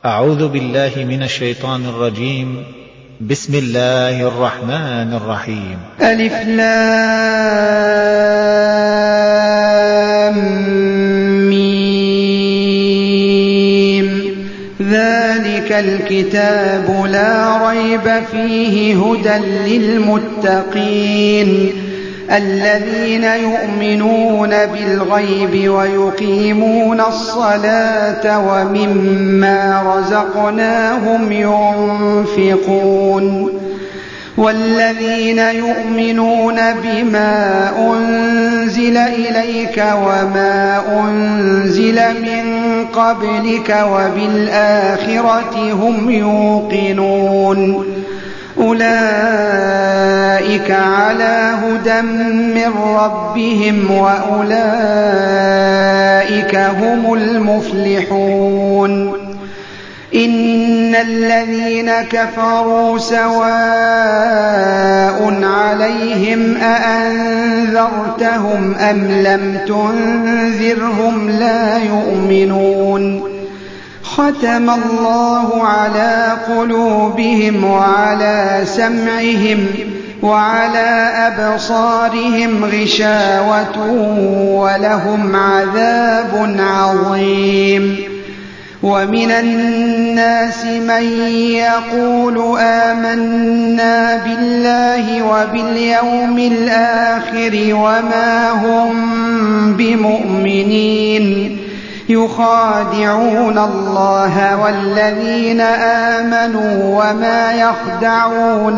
أعوذ بالله من الشيطان الرجيم. بسم الله الرحمن الرحيم. ألف لام ميم. ذلك الكتاب لا ريب فيه هدى للمتقين الذين يؤمنون بالغيب ويقيمون الصلاة ومما رزقناهم ينفقون والذين يؤمنون بما أنزل إليك وما أنزل من قبلك وبالآخرة هم يوقنون أولئك على هدى من ربهم وأولئك هم المفلحون. إن الذين كفروا سواء عليهم أأنذرتهم أم لم تنذرهم لا يؤمنون. ختم الله على قلوبهم وعلى سمعهم وعلى أبصارهم غشاوة ولهم عذاب عظيم. ومن الناس من يقول آمنا بالله وباليوم الآخر وما هم بمؤمنين يخادعون الله والذين آمنوا وما يخدعون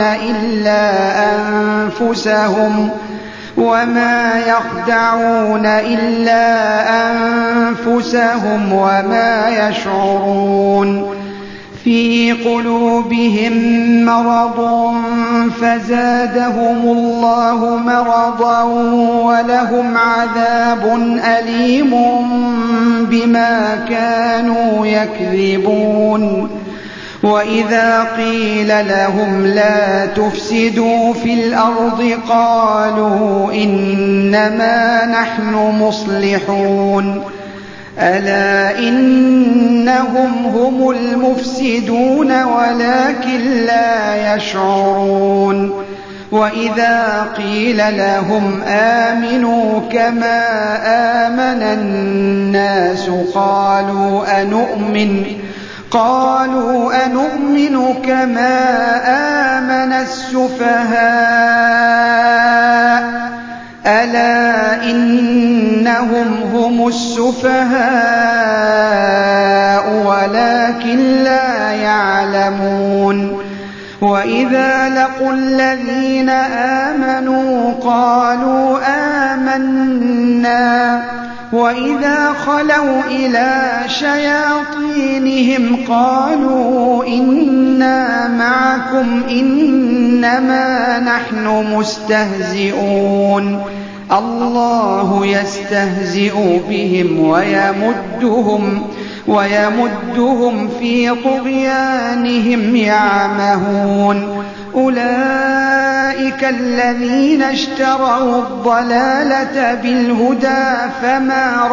إلا أنفسهم وما يشعرون. في قلوبهم مرض فزادهم الله مرضا ولهم عذاب أليم بما كانوا يكذبون. وإذا قيل لهم لا تفسدوا في الأرض قالوا إنما نحن مصلحون ألا إنهم هم المفسدون ولكن لا يشعرون. وإذا قيل لهم آمنوا كما آمن الناس قالوا أنؤمن كما آمن السفهاء ألا إنهم هم السفهاء ولكن لا يعلمون. وإذا لقوا الذين آمنوا قالوا آمنا وإذا خلوا إلى شياطينهم قالوا إنا معكم إنما نحن مستهزئون. الله يستهزئ بهم ويمدهم في طغيانهم يعمهون. أولئك الذين اشتروا الضلالة بالهدى فما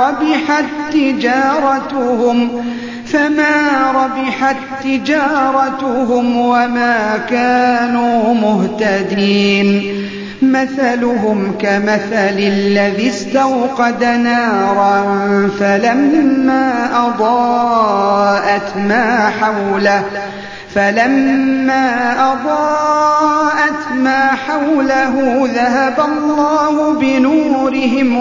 ربحت تجارتهم وما كانوا مهتدين. مثلهم كمثل الذي استوقد نارا فلما أضاءت ما حوله ذهب الله بنورهم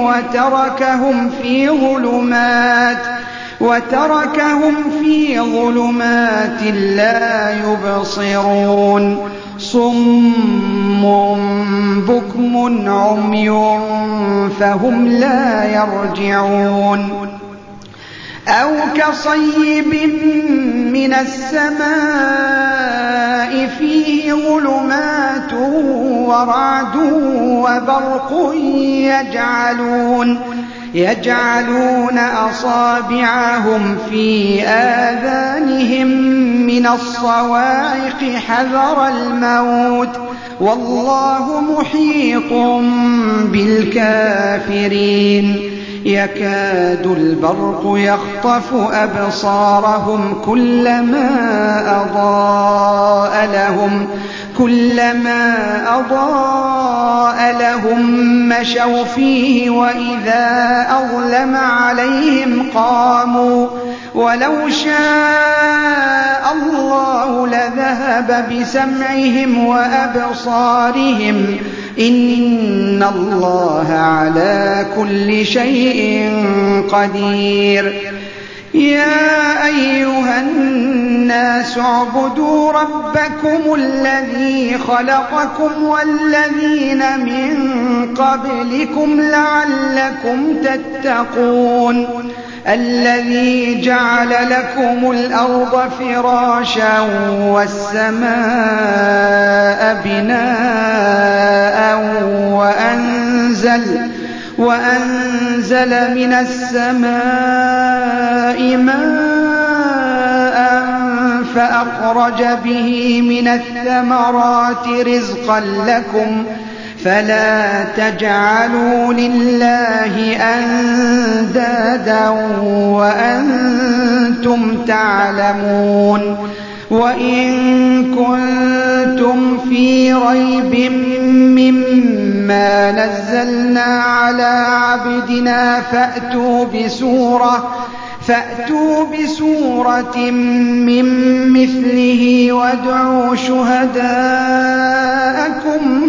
وتركهم في ظلمات لا يبصرون. صم بكم عمي فهم لا يرجعون. أو كصيب من السماء فيه ظلمات ورعد وبرق يجعلون أصابعهم في آذانهم من الصواعق حذر الموت والله محيط بالكافرين. يكاد البرق يخطف أبصارهم كلما أضاء لهم مشوا فيه وإذا أظلم عليهم قاموا ولو شاء الله لذهب بسمعهم وأبصارهم إن الله على كل شيء قدير يا أيها الناس اعبدوا ربكم الذي خلقكم والذين من قبلكم لعلكم تتقون الذي جعل لكم الأرض فراشا والسماء بناء وأنزل من السماء ماء فأخرج به من الثمرات رزقا لكم فلا تجعلوا لله أندادا وأنتم تعلمون وإن كنتم في ريب مما نزلنا على عبدنا فأتوا بسورة من مثله وادعوا شهداءكم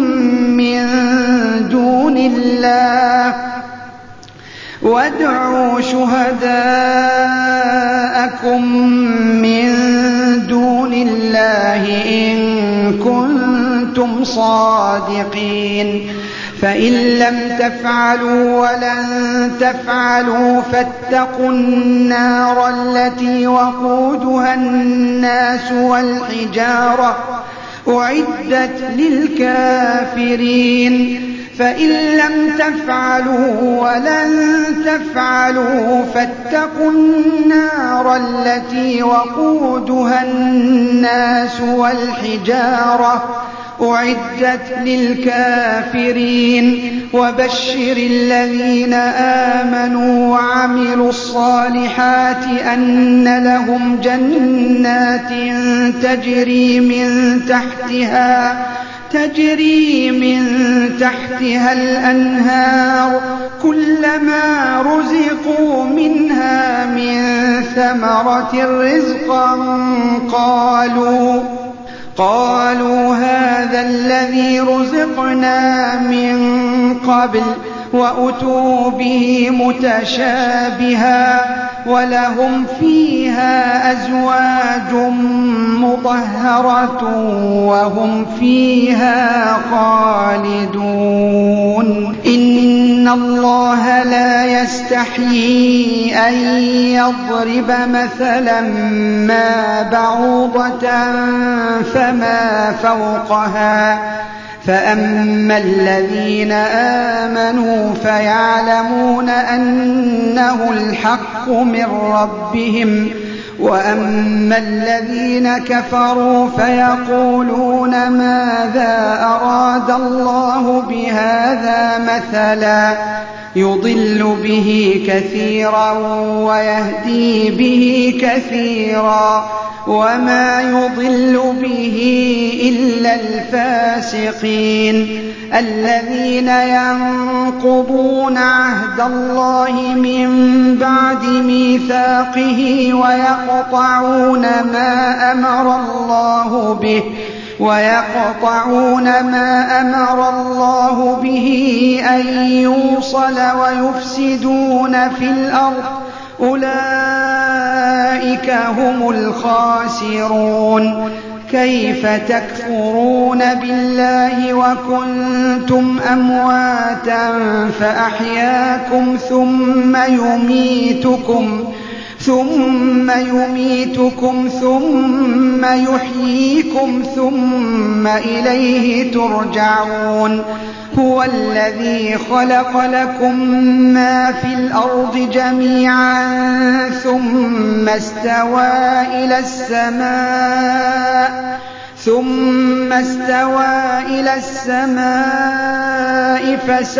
من دون الله إن كنتم صادقين فإن لم تفعلوا ولن تفعلوا فاتقوا النار التي وقودها الناس والحجارة أعدت للكافرين فإن لم تفعلوا ولن تفعلوا فاتقوا النار التي وقودها الناس والحجارة أعدت للكافرين وبشر الذين آمنوا وعملوا الصالحات أن لهم جنات تجري من تحتها الأنهار كلما رزقوا منها من ثمرة رزقا قالوا هذا الذي رزقنا من قبل وأتوا به متشابها ولهم فيها أزواج مطهرة وهم فيها خالدون إن الله لا يستحيي أن يضرب مثلا ما بعوضة فما فوقها فأما الذين آمنوا فيعلمون أنه الحق من ربهم وأما الذين كفروا فيقولون ماذا أراد الله بهذا مثلا يضل به كثيرا ويهدي به كثيرا وما يضل به إلا الفاسقين الذين ينقضون عهد الله من بعد ميثاقه ويقطعون ما أمر الله به أن يوصل ويفسدون في الأرض أولئك هم الخاسرون كيف تكفرون بالله وكنتم أمواتا فأحياكم ثم يميتكم ثم يحييكم ثم إليه ترجعون هو الذي خلق لكم ما في الأرض جميعا ثم استوى ثم استوى إلى السماء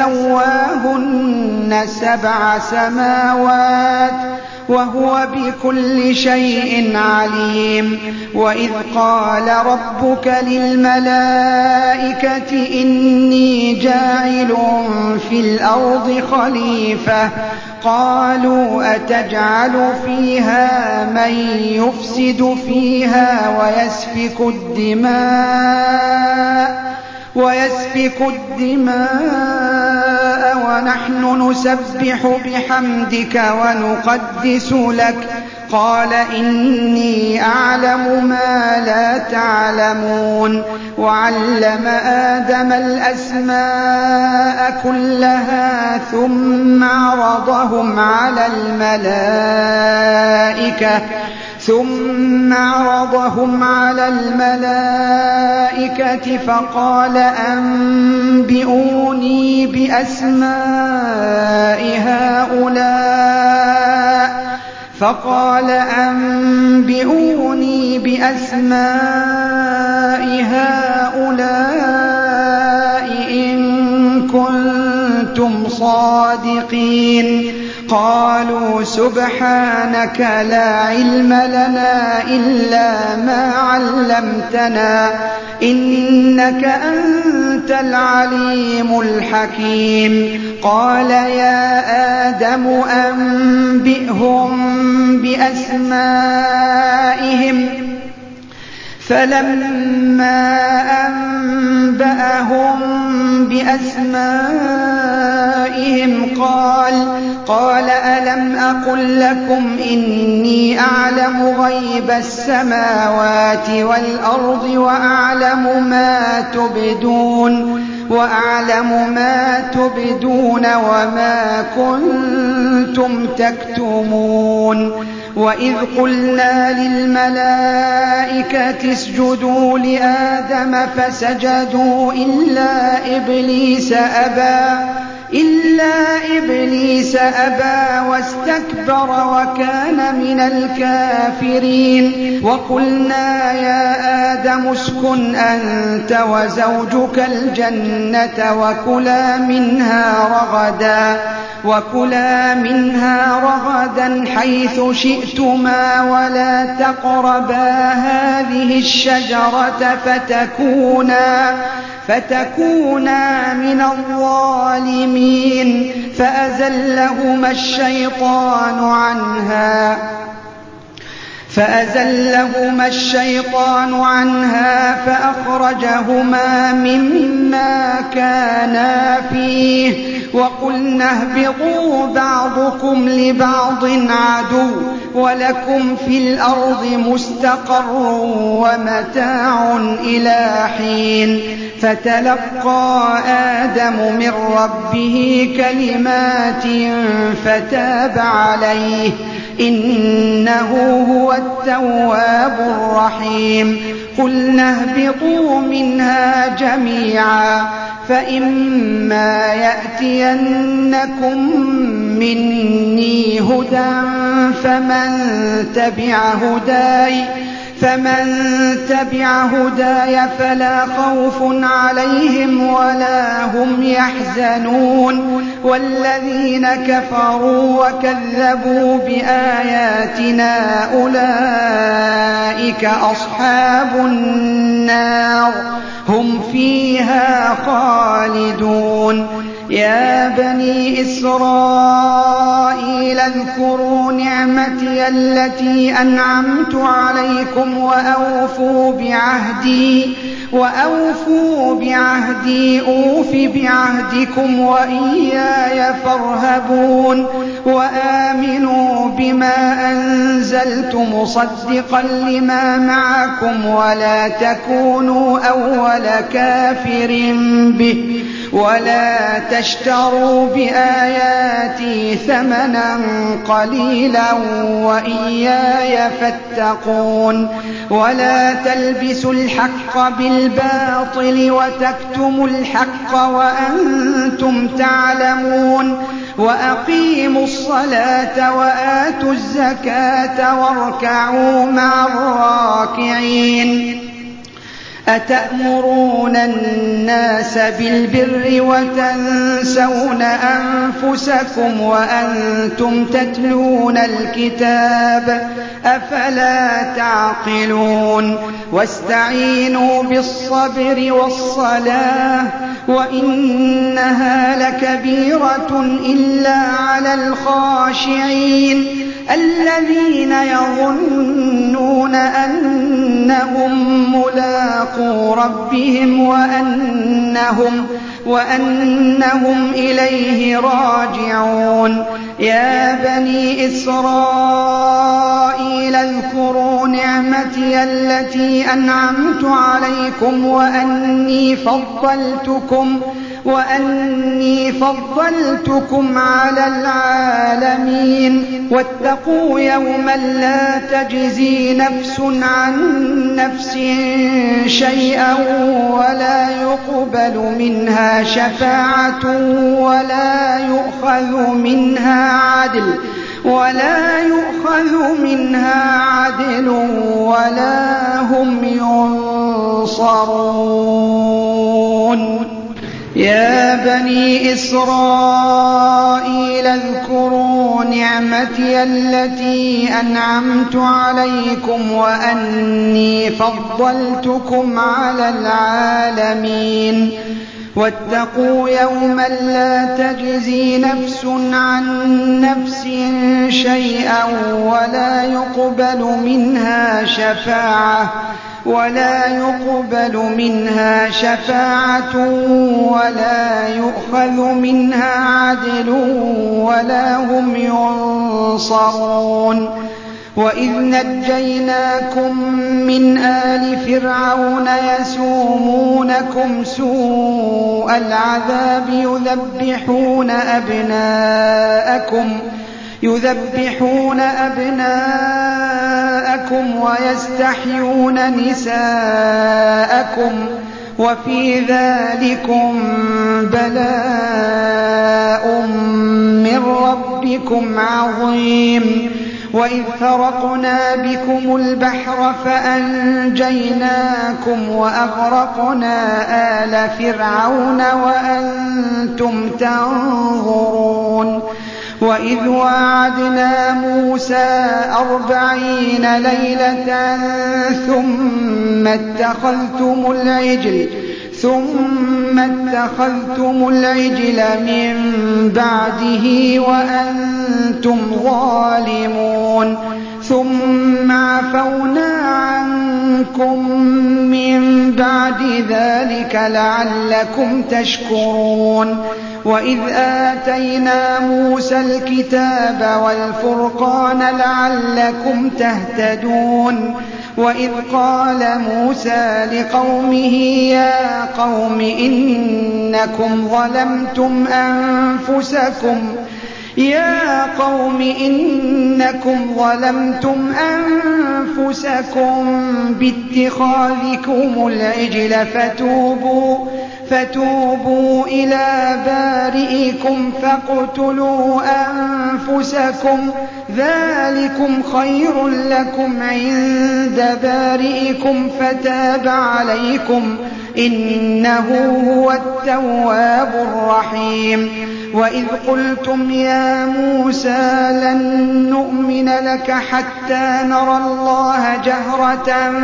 فسواهن 7 سماوات وهو بكل شيء عليم. وإذ قال ربك للملائكة إني جاعل في الأرض خليفة قالوا أتجعل فيها من يفسد فيها ويسفك الدماء ونحن نسبح بحمدك ونقدس لك قال إني أعلم ما لا تعلمون. وعلم آدم الأسماء كلها ثم عرضهم على الملائكة فقال أنبئوني بأسماء هؤلاء إن كنتم صادقين. قالوا سبحانك لا علم لنا إلا ما علمتنا إنك أنت العليم الحكيم. قال يا آدم أنبئهم بأسمائهم فلما أنبأهم بأسمائهم قال ألم أقل لكم إني أعلم غيب السماوات والأرض وأعلم ما تبدون وما كنتم تكتمون. وإذ قلنا للملائكة اسجدوا لآدم فسجدوا إلا إبليس أبى واستكبر وكان من الكافرين. وقلنا يا آدم اسكن أنت وزوجك الجنة وكلا منها رغدا حيث شئتما ولا تقربا هذه الشجرة فتكونا من الظالمين. فأزلهما الشيطان عنها فأخرجهما مما كانا فيه وقلنا اهبطوا بعضكم لبعض عدو ولكم في الأرض مستقر ومتاع إلى حين. فتلقى آدم من ربه كلمات فتاب عليه إنه هو التواب الرحيم. قلنا اهبطوا منها جميعا فإما يأتينكم مني هدى فمن تبع هداي فلا خوف عليهم ولا هم يحزنون. والذين كفروا وكذبوا بآياتنا أولئك أصحاب النار هم فيها خالدون. يا بني إسرائيل اذكروا نعمتي التي أنعمت عليكم وأوفوا بعهدي أوف بعهدكم وإياي فارهبون. وآمنوا بما أنزلت مصدقا لما معكم ولا تكونوا أول كافر به ولا تشتروا بآياتي ثمنا قليلا وإياي فاتقون. ولا تلبسوا الحق بالباطل وتكتموا الحق وأنتم تعلمون. وأقيموا الصلاة وآتوا الزكاة واركعوا مع الراكعين. أتأمرون الناس بالبر وتنسون أنفسكم وأنتم تتلون الكتاب أفلا تعقلون واستعينوا بالصبر والصلاة وإنها لكبيرة إلا على الخاشعين الذين يظنون أنهم ملاقو ربهم وأنهم إليه راجعون يا بني إسرائيل اذكروا نعمتي التي أنعمت عليكم وأني فضلتكم على العالمين واتقوا يوما لا تجزي نفس عن نفس شيئا ولا يقبل منها شفاعة ولا يؤخذ منها عدل ولا هم ينصرون يا بني إسرائيل اذكروا نعمتي التي أنعمت عليكم وأني فضلتكم على العالمين واتقوا يوما لا تجزي نفس عن نفس شيئا ولا يقبل منها شفاعة ولا يؤخذ منها عدل ولا هم ينصرون وإذ نجيناكم من آل فرعون يسومونكم سوء العذاب يذبحون أبناءكم ويستحيون نساءكم وفي ذلكم بلاء من ربكم عظيم وإذ فرقنا بكم البحر فأنجيناكم وأغرقنا آل فرعون وأنتم تنظرون وإذ وعدنا موسى 40 ليلة ثم اتخذتم العجل من بعده وأنتم ظالمون ثم عفونا عنكم من بعد ذلك لعلكم تشكرون وإذ آتينا موسى الكتاب والفرقان لعلكم تهتدون وإذ قال موسى لقومه يا قوم إنكم ظلمتم أنفسكم باتخاذكم العجل فتوبوا إلى بارئكم فاقتلوا أنفسكم ذلكم خير لكم عند بارئكم فتاب عليكم إنه هو التواب الرحيم وإذ قلتم يا موسى لن نؤمن لك حتى نرى الله جهرة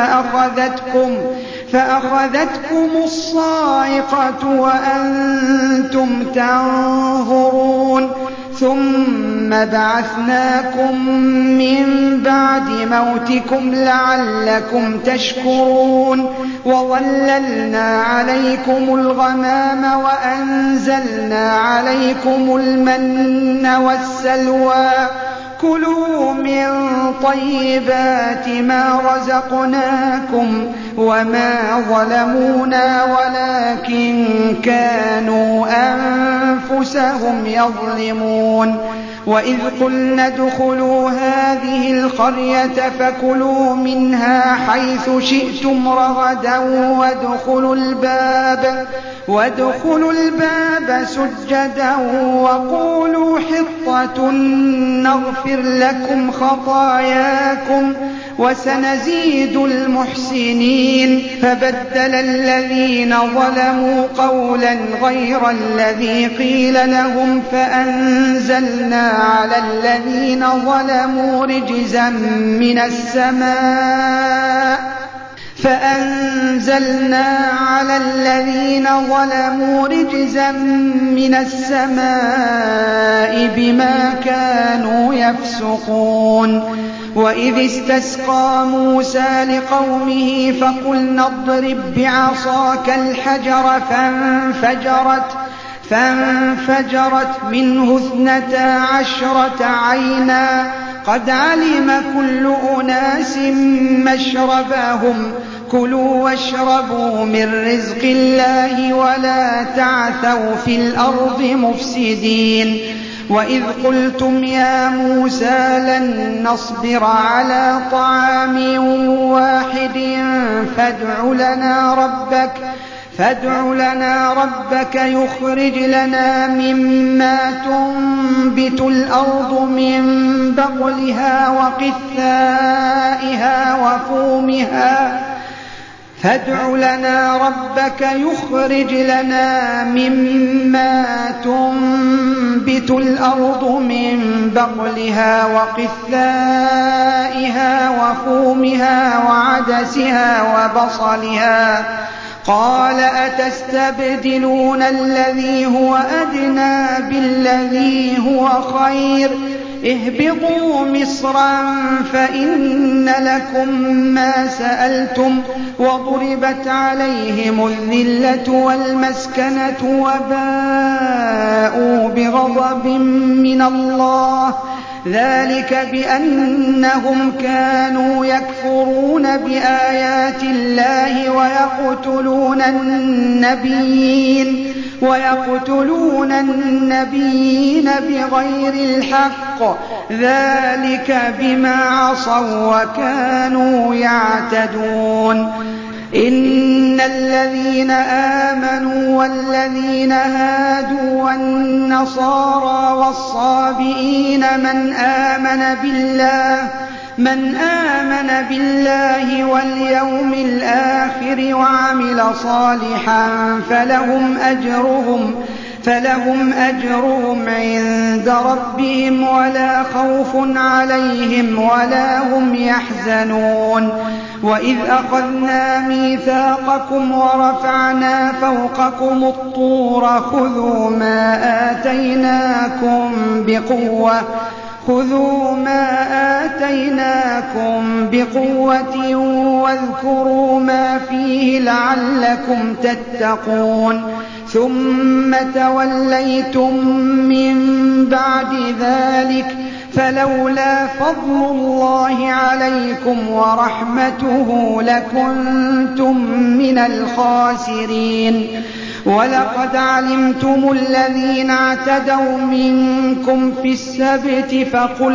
فأخذتكم الصاعقة وأنتم تنظرون ثم بعثناكم من بعد موتكم لعلكم تشكرون وظللنا عليكم الغمام وأنزلنا عليكم المن والسلوى كلوا من طيبات ما رزقناكم وما ظلمونا ولكن كانوا أنفسهم يظلمون وإذ قلنا ادخلوا هذه القرية فكلوا منها حيث شئتم رغدا وادخلوا الباب سجدا وقولوا حطة نغفر لكم خطاياكم وسنزيد المحسنين فبدل الذين ظلموا قولا غير الذي قيل لهم فأنزلنا على الذين ظلموا رجزا من السماء بما كانوا يفسقون وإذ استسقى موسى لقومه فقلنا اضرب بعصاك الحجر فانفجرت منه 12 عينا قد علم كل أناس مشربهم كلوا واشربوا من رزق الله ولا تعثوا في الأرض مفسدين وإذ قلتم يا موسى لن نصبر على طعام واحد فادع لنا ربك يخرج لنا مما تنبت الأرض من بقلها وقثائها وفومها وعدسها وبصلها قال أتستبدلون الذي هو أدنى بالذي هو خير اهبطوا مصرا فإن لكم ما سألتم وضربت عليهم الذلة والمسكنة وباءوا بغضب من الله ذلك بأنهم كانوا يكفرون بآيات الله ويقتلون النبيين بغير الحق ذلك بما عصوا وكانوا يعتدون إن الذين آمنوا والذين هادوا والنصارى والصابئين من آمن بالله واليوم الآخر وعمل صالحا فلهم أجرهم عند ربهم ولا خوف عليهم ولا هم يحزنون وإذ أخذنا ميثاقكم ورفعنا فوقكم الطور خذوا ما آتيناكم بقوة واذكروا ما فيه لعلكم تتقون ثم توليتم من بعد ذلك فلولا فضل الله عليكم ورحمته لكنتم من الخاسرين ولقد علمتم الذين اعتدوا منكم في السبت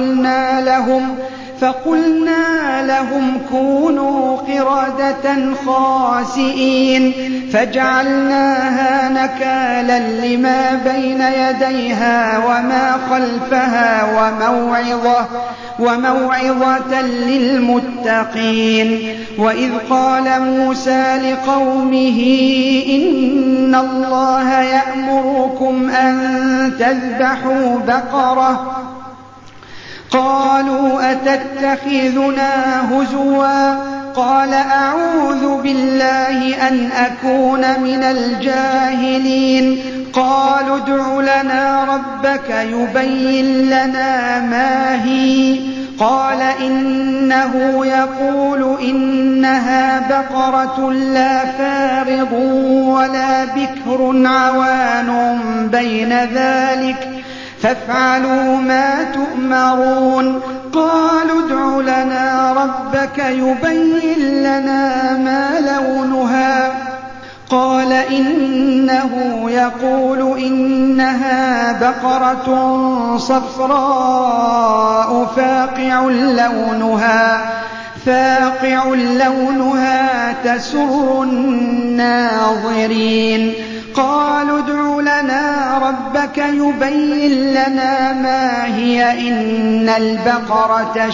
فقلنا لهم كونوا قردة خاسئين فجعلناها نكالا لما بين يديها وما خلفها وموعظة للمتقين وإذ قال موسى لقومه إن الله يأمركم أن تذبحوا بقرة قالوا أتتخذنا هزوا قال أعوذ بالله أن أكون من الجاهلين قالوا ادع لنا ربك يبين لنا ما هي قال إنه يقول إنها بقرة لا فارض ولا بكر عوان بين ذلك فافعلوا ما تؤمرون قالوا ادع لنا ربك يبين لنا ما لونها قال إنه يقول إنها بقرة صفراء فاقع لونها تسر الناظرين قالوا ادع لنا ربك يبين لنا ما هي إن البقرة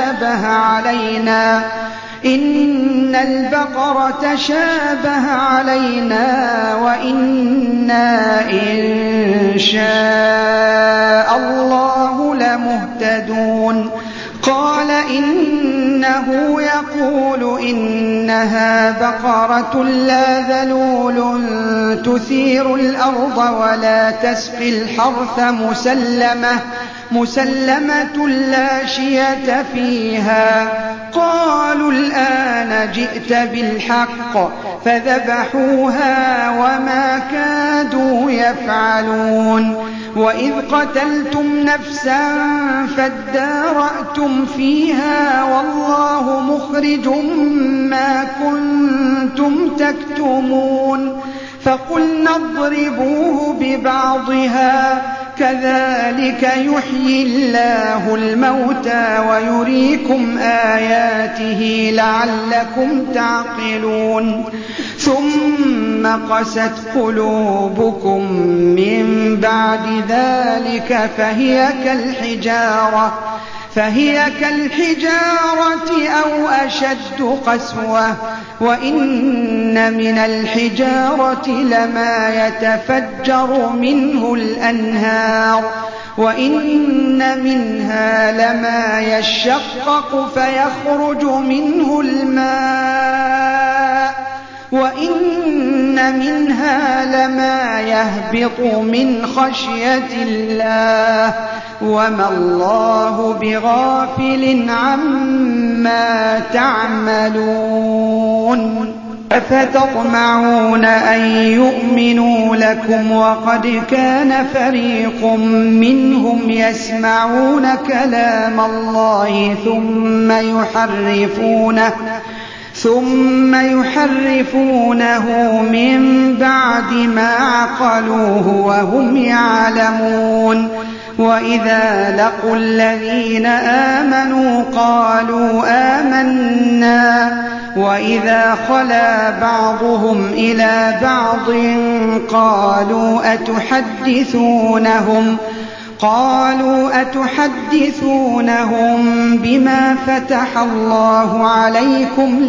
تشابه علينا وإنا إن شاء الله لمهتدون قال إنه يقول إنها بقرة لا ذلول تثير الأرض ولا تسقي الحرث مسلمة لا شية فيها. قالوا الآن جئت بالحق فذبحوها وما كادوا يفعلون. وإذ قتلتم نفسا فادارأتم فيها والله مخرج ما كنتم تكتمون فقلنا اضربوه ببعضها كذلك يحيي الله الموتى ويريكم آياته لعلكم تعقلون. ثم قست قلوبكم من بعد ذلك فهي كالحجارة أو أشد قسوة وإن من الحجارة لما يتفجر منه الأنهار وإن منها لما يشقق فيخرج منه الماء وإن منها لما يهبط من خشية الله وما الله بغافل عما تعملون. أفتطمعون أن يؤمنوا لكم وقد كان فريق منهم يسمعون كلام الله ثم يحرفونه من بعد ما عقلوه وهم يعلمون. وإذا لقوا الذين آمنوا قالوا آمنا وإذا خلا بعضهم إلى بعض قالوا أتحدثونهم بما فتح الله عليكم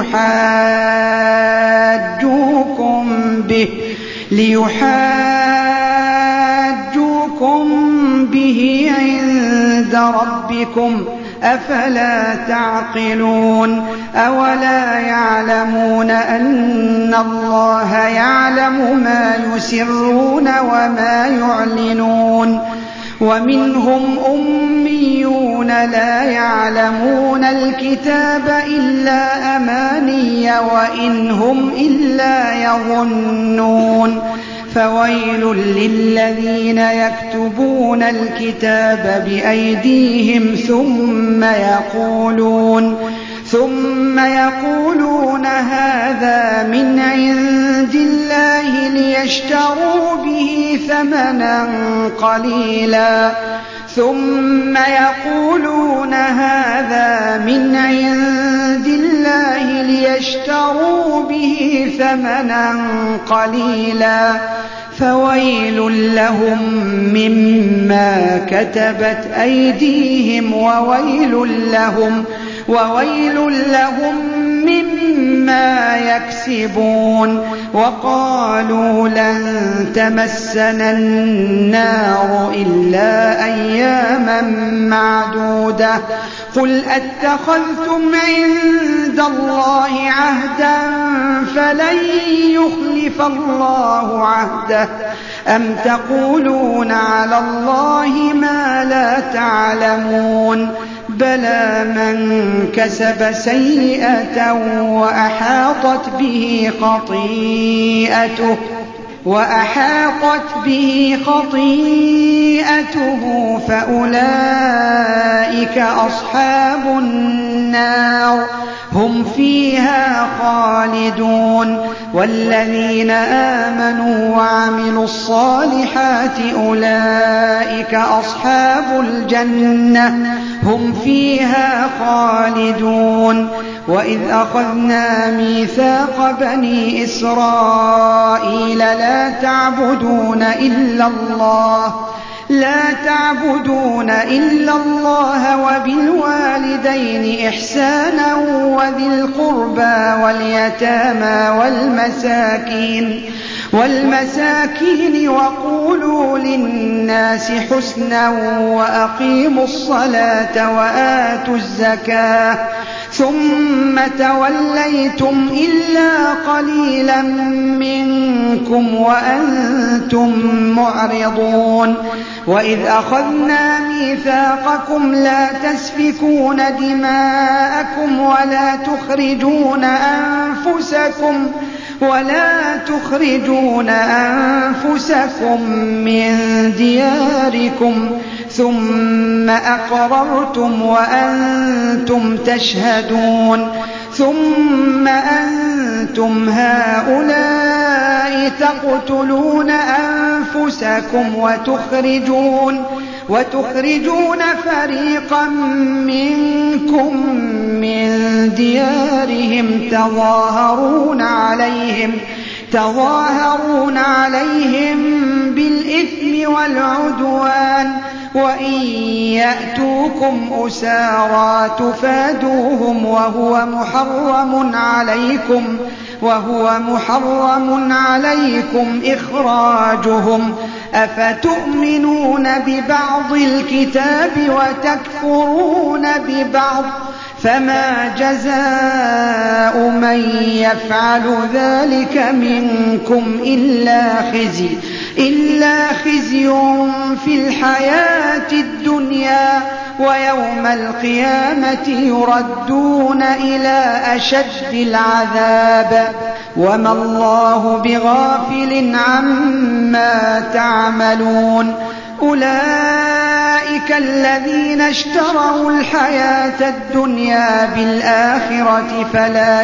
ليحاجوكم به عند ربكم أفلا تعقلون. أولا يعلمون أن الله يعلم ما يسرون وما يعلنون. ومنهم أميون لا يعلمون الكتاب إلا أماني وإن هم إلا يظنون. فويل للذين يكتبون الكتاب بأيديهم ثم يقولون هذا من عند الله ليشتروا به ثمنا قليلا فويل لهم مما كتبت أيديهم وويل لهم مما يكسبون. وقالوا لن تمسنا النار إلا أياما معدودة قل أتخذتم عند الله عهدا فلن يخلف الله عهده أم تقولون على الله ما لا تعلمون. بلى من كسب سيئة وأحاطت به خطيئته فأولئك أصحاب النار هم فيها خالدون. والذين آمنوا وعملوا الصالحات أولئك أصحاب الجنة هم فيها خالدون. وإذ أخذنا ميثاق بني إسرائيل لا تعبدون إلا الله وبالوالدين إحسانا وذي القربى واليتامى والمساكين وقولوا للناس حسنا وأقيموا الصلاة وآتوا الزكاة ثم توليتم إلا قليلا منكم وأنتم معرضون وإذ أخذنا ميثاقكم لا تسفكون دماءكم ولا تخرجون أنفسكم من دياركم ثم أقررتم وأنتم تشهدون ثم أنتم هؤلاء تقتلون أنفسكم وتخرجون فريقا منكم من ديارهم تظاهرون عليهم بالإثم والعدوان وإن يأتوكم أسارى تفادوهم وهو محرم عليكم إخراجهم أفتؤمنون ببعض الكتاب وتكفرون ببعض فما جزاء من يفعل ذلك منكم إلا خزي في الحياة الدنيا ويوم القيامة يردون إلى أشد العذاب وما الله بغافل عما تعملون أولئك الذين اشتروا الحياة الدنيا بالآخرة فلا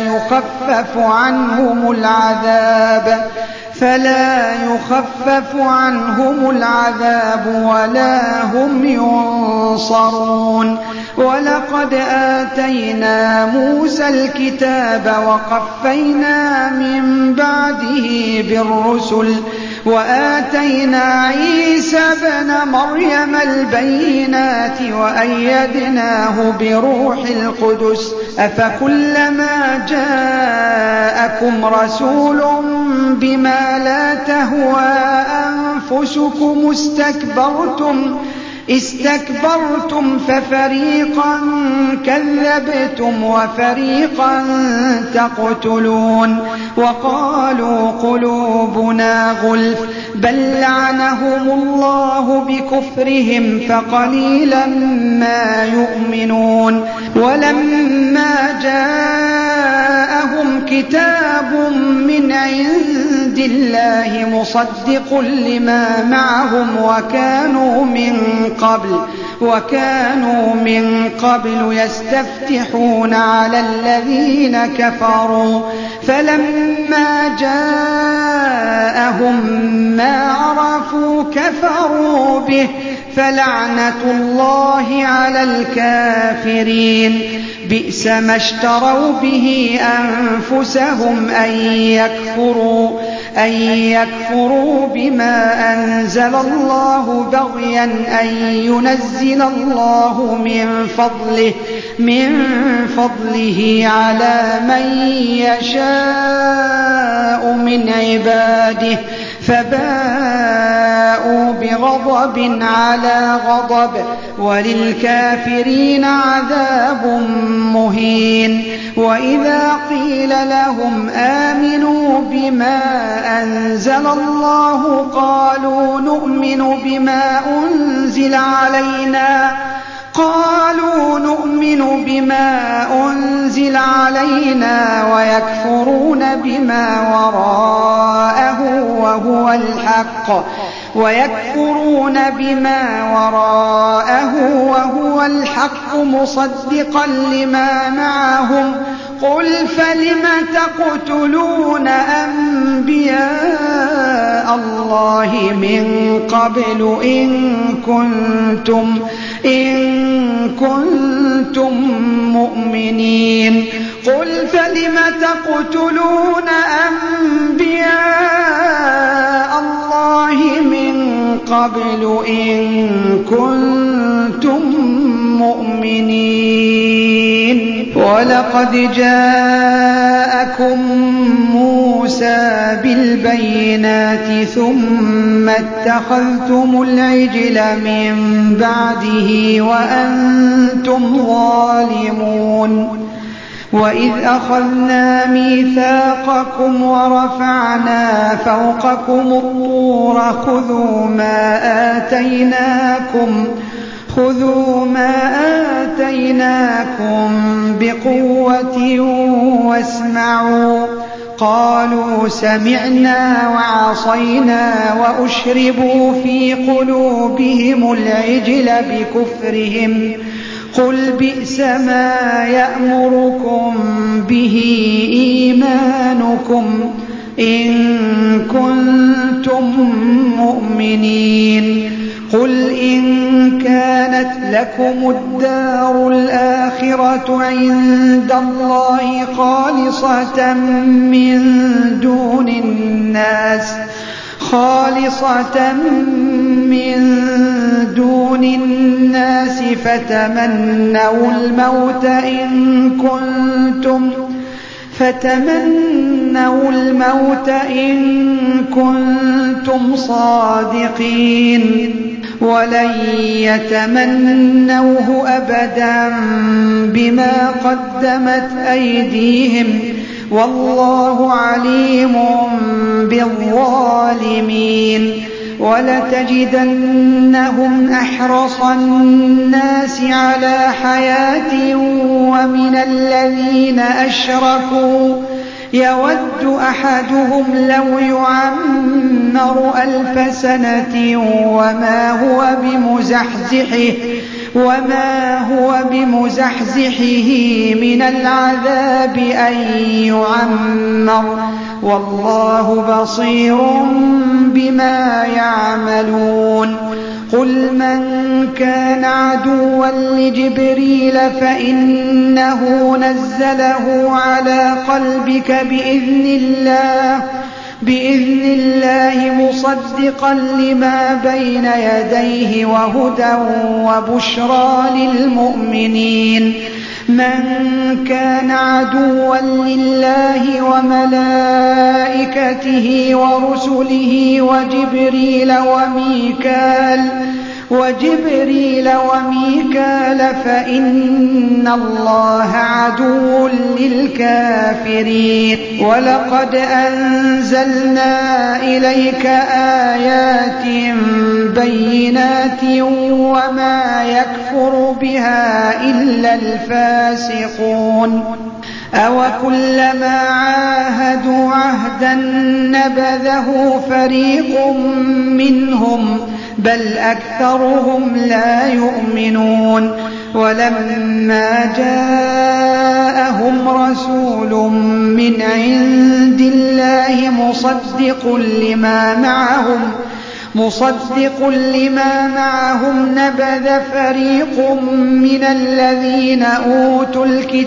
يخفف عنهم العذاب ولا هم ينصرون ولقد آتينا موسى الكتاب وقفينا من بعده بالرسل وآتينا عيسى ابن مريم البينات وأيدناه بروح القدس أفكلما جاءكم رسول بما لا تهوى أنفسكم استكبرتم ففريقا كذبتم وفريقا تقتلون وقالوا قلوبنا غلف بل لعنهم الله بكفرهم فقليلا ما يؤمنون ولما جاءهم كتاب من عند الله مصدق لما معهم وكانوا من قبل يستفتحون على الذين كفروا فلما جاءهم ما عرفوا كفروا به فلعنة الله على الكافرين بئس ما اشتروا به أنفسهم أن يكفروا بما أنزل الله بغيا أن ينزل الله من فضله على من يشاء من عباده فباءوا بغضب على غضب وللكافرين عذاب مهين وإذا قيل لهم آمنوا بما أنزل الله قالوا نؤمن بما أنزل علينا ويكفرون بما وراءه وهو الحق مصدقا لما معهم قل فلم تقتلون أنبياء الله من قبل إن كنتم مؤمنين قل فلم تقتلون أنبياء الله من قبل إن كنتم مؤمنين ولقد جاءكم موسى بالبينات ثم اتخذتم العجل من بعده وأنتم ظالمون وإذ أخذنا ميثاقكم ورفعنا فوقكم الطور خذوا ما آتيناكم بقوة واسمعوا قالوا سمعنا وعصينا وأشربوا في قلوبهم العجل بكفرهم قل بئس ما يأمركم به إيمانكم إن كنتم مؤمنين قل إن كانت لكم الدار الآخرة عند الله خالصة من دون الناس فتمنوا الموت إن كنتم صادقين ولن يتمنوه أبدا بما قدمت أيديهم والله عليم بالظالمين ولتجدنهم أحرص الناس على حياة ومن الذين أشركوا يود أحدهم لو يعمر 1000 سنة وما هو بمزحزحه من العذاب أن يعمر والله بصير بما يعملون قل من كان عدوا لجبريل فإنه نزله على قلبك بإذن الله مصدقا لما بين يديه وهدى وبشرى للمؤمنين من كان عدوا لله وملائكته ورسله وجبريل وميكال فإن الله عدو للكافرين ولقد أنزلنا إليك آيات بينات وما يكفر بها إلا الفاسقون أوكلما عاهدوا عهدا نبذه فريق منهم بل أكثرهم لا يؤمنون ولما جاءهم رسول من عند الله مصدق لما معهم نبذ فريق من الذين أوتوا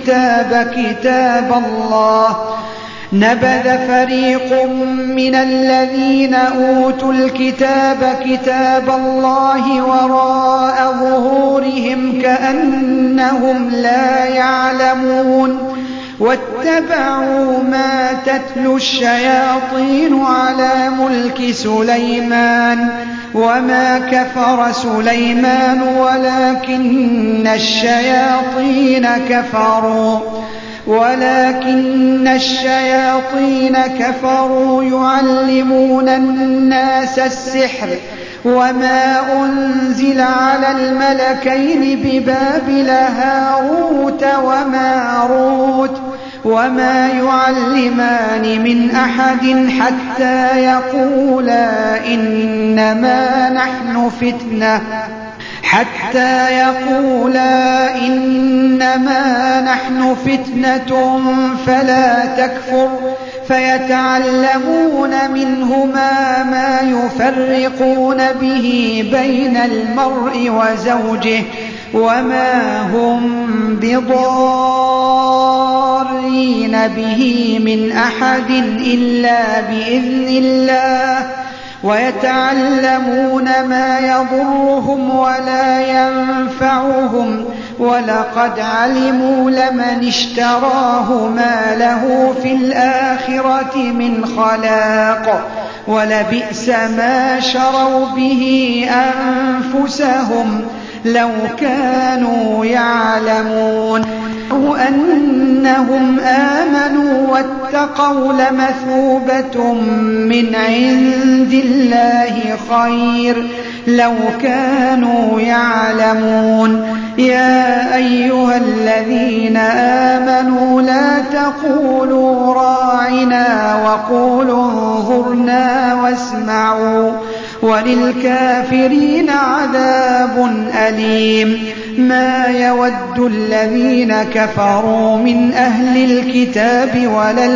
الكتاب كتاب الله وراء ظهورهم كأنهم لا يعلمون واتبعوا ما تتلو الشياطين على ملك سليمان وما كفر سليمان ولكن الشياطين كفروا يعلمون الناس السحر وما أنزل على الملكين ببابل هاروت وماروت وما يعلمان من أحد حتى يقولا إنما نحن فتنة فلا تكفر فيتعلمون منهما ما يفرقون به بين المرء وزوجه وما هم بضارين محيطين به من أحد إلا بإذن الله ويتعلمون ما يضرهم ولا ينفعهم ولقد علموا لمن اشتراه ما له في الآخرة من خلاق ولبئس ما شروا به أنفسهم لو كانوا يعلمون لو أنهم آمنوا واتقوا لمثوبة من عند الله خير لو كانوا يعلمون يا أيها الذين آمنوا لا تقولوا راعنا وقولوا انظرنا واسمعوا وللكافرين عذاب أليم ما يود الذين كفروا من أهل الكتاب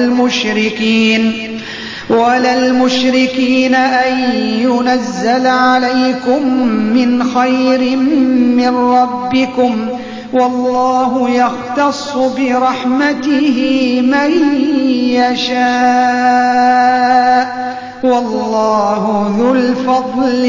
ولا المشركين أن ينزل عليكم من خير من ربكم والله يختص برحمته من يشاء والله ذو الفضل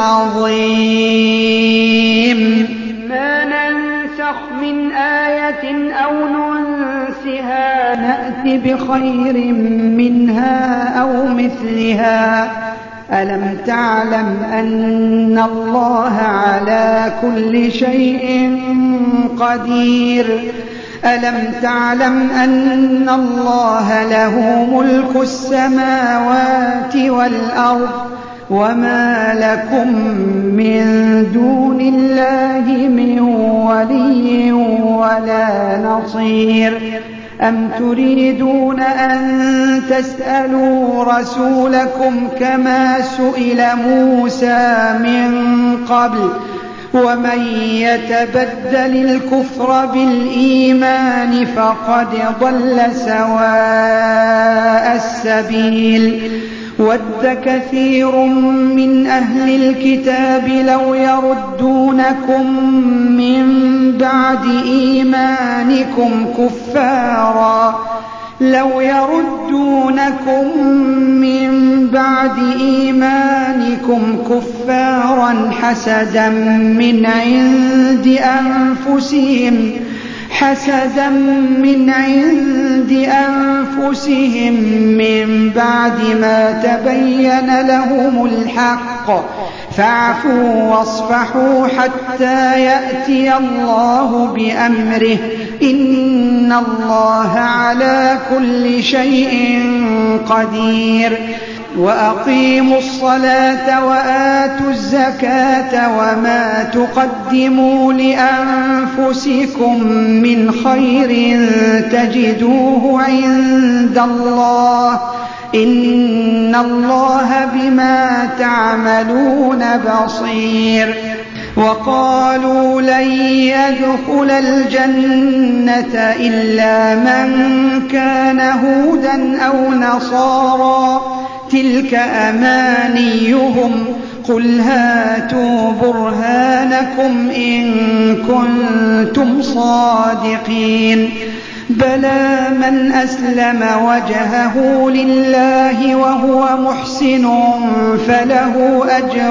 العظيم ما ننسخ من آية أو ننسها نأت بخير منها أو مثلها ألم تعلم أن الله على كل شيء قدير ألم تعلم أن الله له ملك السماوات والأرض وما لكم من دون الله من ولي ولا نصير أم تريدون أن تسألوا رسولكم كما سئل موسى من قبل ومن يتبدل الكفر بالإيمان فقد ضل سواء السبيل ود كثير من أهل الكتاب لو يردونكم من بعد إيمانكم كفارا حسدا من عند أنفسهم من بعد ما تبين لهم الحق فاعفوا واصفحوا حتى يأتي الله بأمره إن الله على كل شيء قدير وأقيموا الصلاة وآتوا الزكاة وما تقدموا لأنفسكم من خير تجدوه عند الله إن الله بما تعملون بصير وقالوا لن يدخل الجنة إلا من كان هودا أو نصارى تلك أمانيهم قل هاتوا برهانكم إن كنتم صادقين بلى من أسلم وجهه لله وهو محسن فله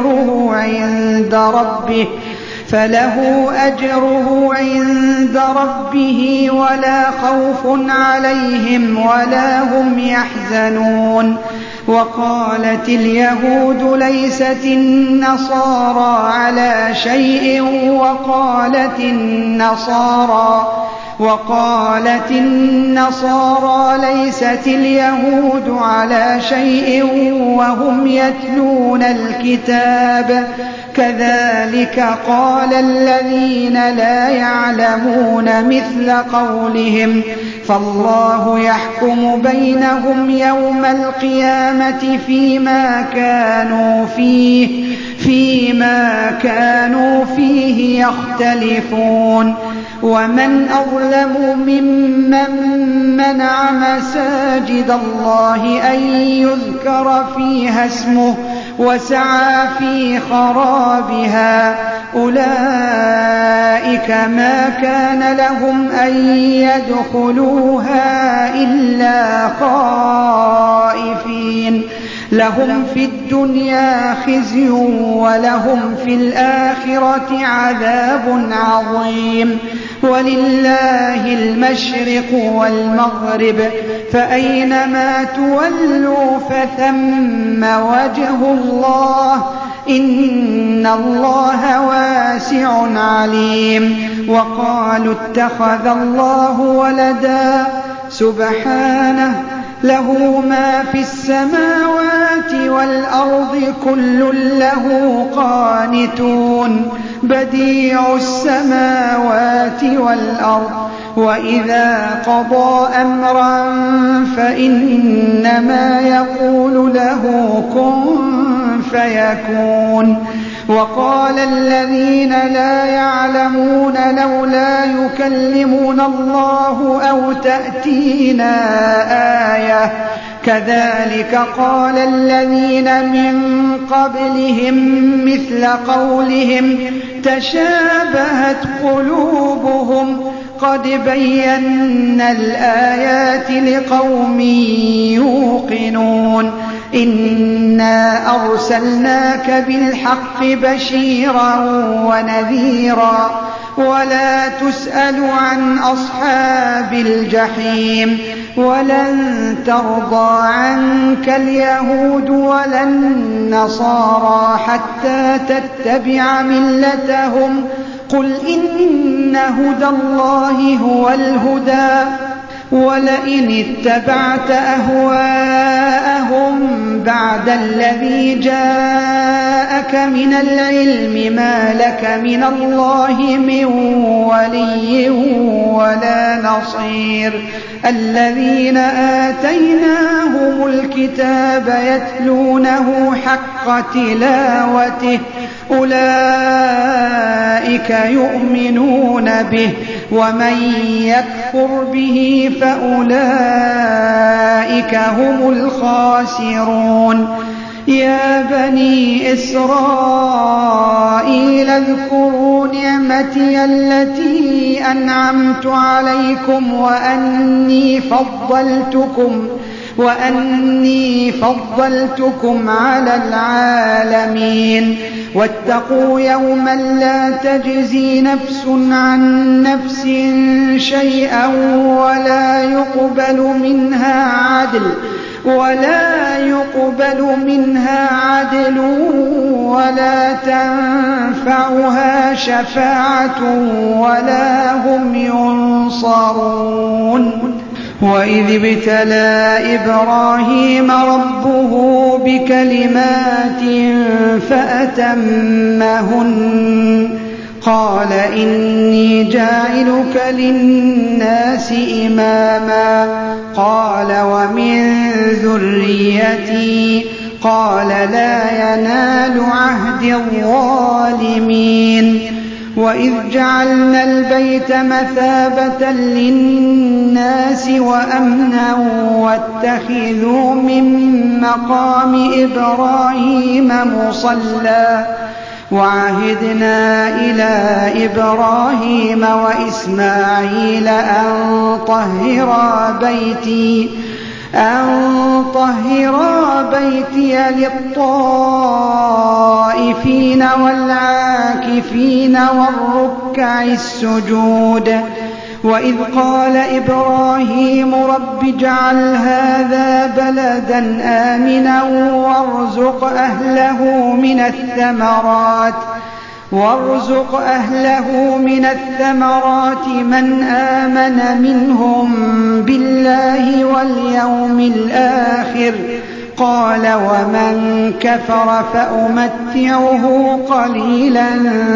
أجره عند ربه ولا خوف عليهم ولا هم يحزنون وقالت اليهود ليست النصارى على شيء وقالت النصارى ليست اليهود على شيء وهم يتلون الكتاب كذلك قال الذين لا يعلمون مثل قولهم فالله يحكم بينهم يوم القيامة فيما كانوا فيه يختلفون ومن أظلم ممن منع مساجد الله أن يذكر فيها اسمه وسعى في خرابها أولئك ما كان لهم أن يدخلوها إلا خائفين لهم في الدنيا خزي ولهم في الآخرة عذاب عظيم ولله المشرق والمغرب فأينما تولوا فثم وجه الله إن الله واسع عليم وقالوا اتخذ الله ولدا سبحانه له ما في السماوات والأرض كل له قانتون بديع السماوات والأرض وإذا قضى أمرا فإنما يقول له كن فيكون وقال الذين لا يعلمون لولا يكلمنا الله أو تأتينا آية كذلك قال الذين من قبلهم مثل قولهم تشابهت قلوبهم قد بينا الآيات لقوم يوقنون إنا أرسلناك بالحق بشيرا ونذيرا ولا تسأل عن أصحاب الجحيم ولن ترضى عنك اليهود ولا النصارى حتى تتبع ملتهم قل إن هدى الله هو الهدى ولئن اتبعت أهواءهم بعد الذي جاءك من العلم ما لك من الله من ولي ولا نصير الذين آتيناهم الكتاب يتلونه حق تلاوته أولئك يؤمنون به ومن يكفر به فأولئك هم الخاسرون يا بني إسرائيل اذكروا نعمتي التي أنعمت عليكم وأني فضلتكم على العالمين واتقوا يوما لا تجزي نفس عن نفس شيئا ولا يقبل منها عدل ولا تنفعها شفاعة ولا هم ينصرون وإذ ابتلى إبراهيم ربه بكلمات فأتمهن قال إني جاعلك للناس إماما قال ومن ذريتي قال لا ينال عهد الظالمين وإذ جعلنا البيت مثابة للناس وأمنا واتخذوا من مقام إبراهيم مصلى وعهدنا إلى إبراهيم وإسماعيل أن طهرا بيتي للطائفين والعاكفين والركع السجود وإذ قال إبراهيم رب اجعل هذا بلدا آمنا وارزق أهله من الثمرات من آمن منهم بالله واليوم الآخر قال ومن كفر فأمتعه قليلا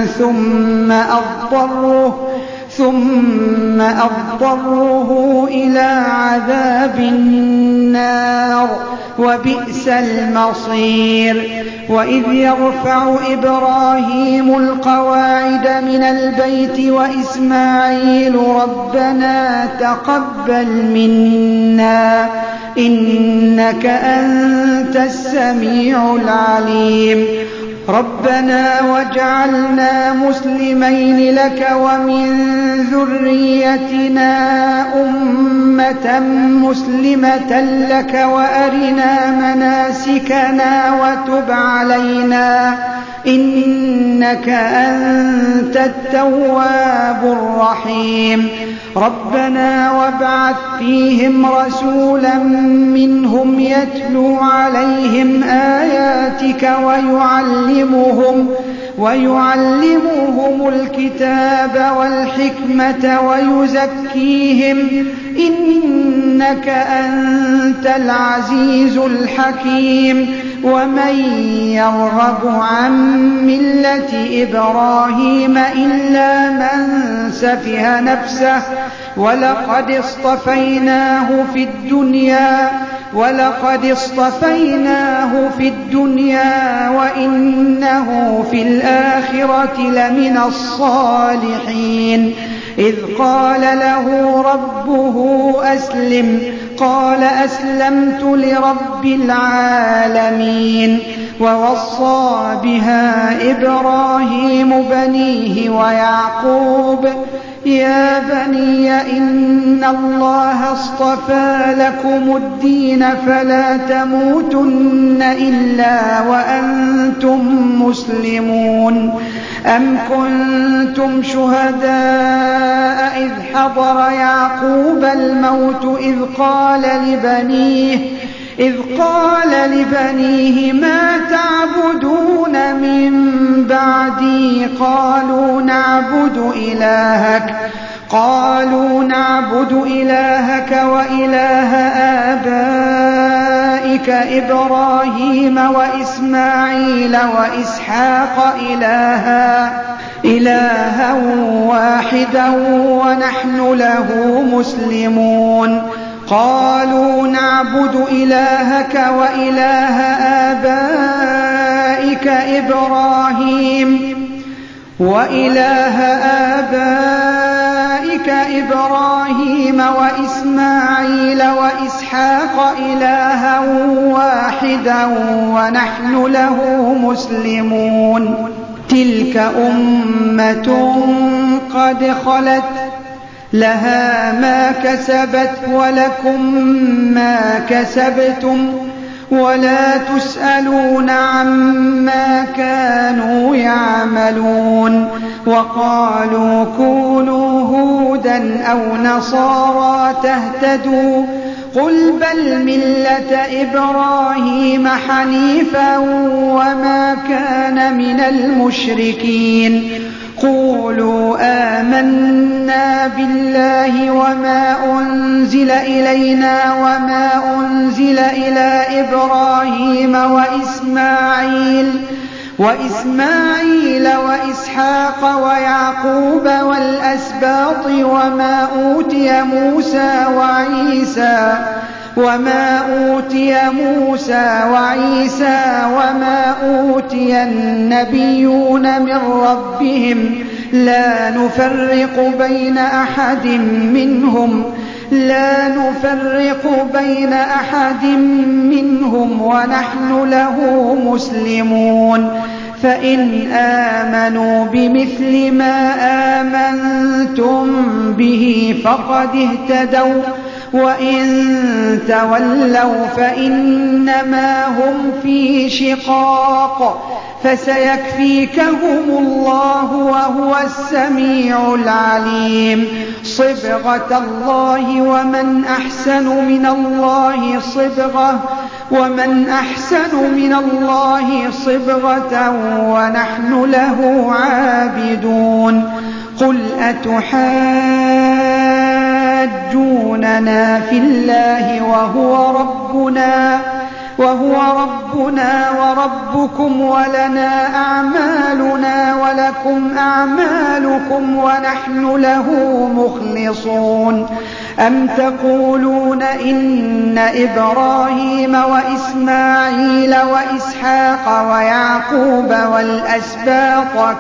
ثم أضطره إلى عذاب النار وبئس المصير وإذ يرفع إبراهيم القواعد من البيت وإسماعيل ربنا تقبل منا إنك أنت السميع العليم ربنا واجعلنا مسلمين لك ومن ذريتنا أمة مسلمة لك وأرنا مناسكنا وتب علينا إنك أنت التواب الرحيم ربنا وابعث فيهم رسولا منهم يتلو عليهم آياتك ويعلمهم الكتاب والحكمة ويزكيهم إنك أنت العزيز الحكيم ومن يرغب عن ملة إبراهيم إلا من سفه نفسه ولقد اصطفيناه في الدنيا وإنه في الآخرة لمن الصالحين إذ قال له ربه أسلم قال أسلمت لرب العالمين ووصى بها إبراهيم بنيه ويعقوب يا بني إن الله اصطفى لكم الدين فلا تموتن إلا وأنتم مسلمون أم كنتم شهداء إذ حضر يعقوب الموت إذ قال لبنيه ما تعبدون من بعدي قالوا نعبد إلهك وإله آبائك إبراهيم وإسماعيل وإسحاق إلها واحدا ونحن له مسلمون قالوا نعبد إلهك وإله آبائك إبراهيم وإسماعيل وإسحاق إلها واحدا ونحن له مسلمون تلك أمة قد خلت لها ما كسبت ولكم ما كسبتم ولا تسألون عما كانوا يعملون وقالوا كونوا هودا أو نصارى تهتدوا قل بل ملة إبراهيم حنيفا وما كان من المشركين قولوا آمنا بالله وما أنزل إلينا وما أنزل إلى إبراهيم وإسماعيل وإسحاق ويعقوب والأسباط وما أوتي موسى وعيسى وما أوتي النبيون من ربهم لا نفرق بين أحد منهم ونحن له مسلمون فإن آمنوا بمثل ما آمنتم به فقد اهتدوا وإن تولوا فإنما هم في شقاق فسيكفيكهم الله وهو السميع العليم صبغة الله ومن أحسن من الله صبغة ونحن له عابدون قل أتحاجوننا في الله وهو ربنا وربكم ولنا أعمالنا ولكم أعمالكم ونحن له مخلصون أم تقولون إن إبراهيم وإسماعيل وإسحاق ويعقوب والأسباط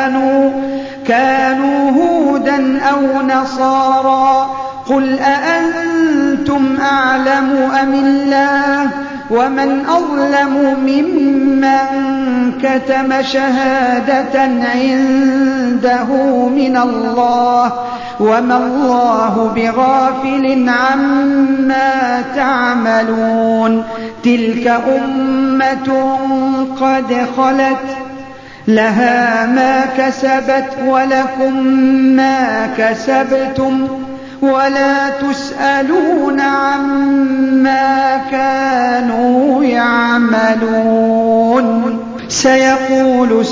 كانوا هودا أو نصارى قل أأنتم أعلم أم الله ومن أظلم ممن كتم شهادة عنده من الله وما الله بغافل عما تعملون تلك أمة قد خلت لها ما كسبت ولكم ما كسبتم ولا تسألون عما كانوا يعملون سيقول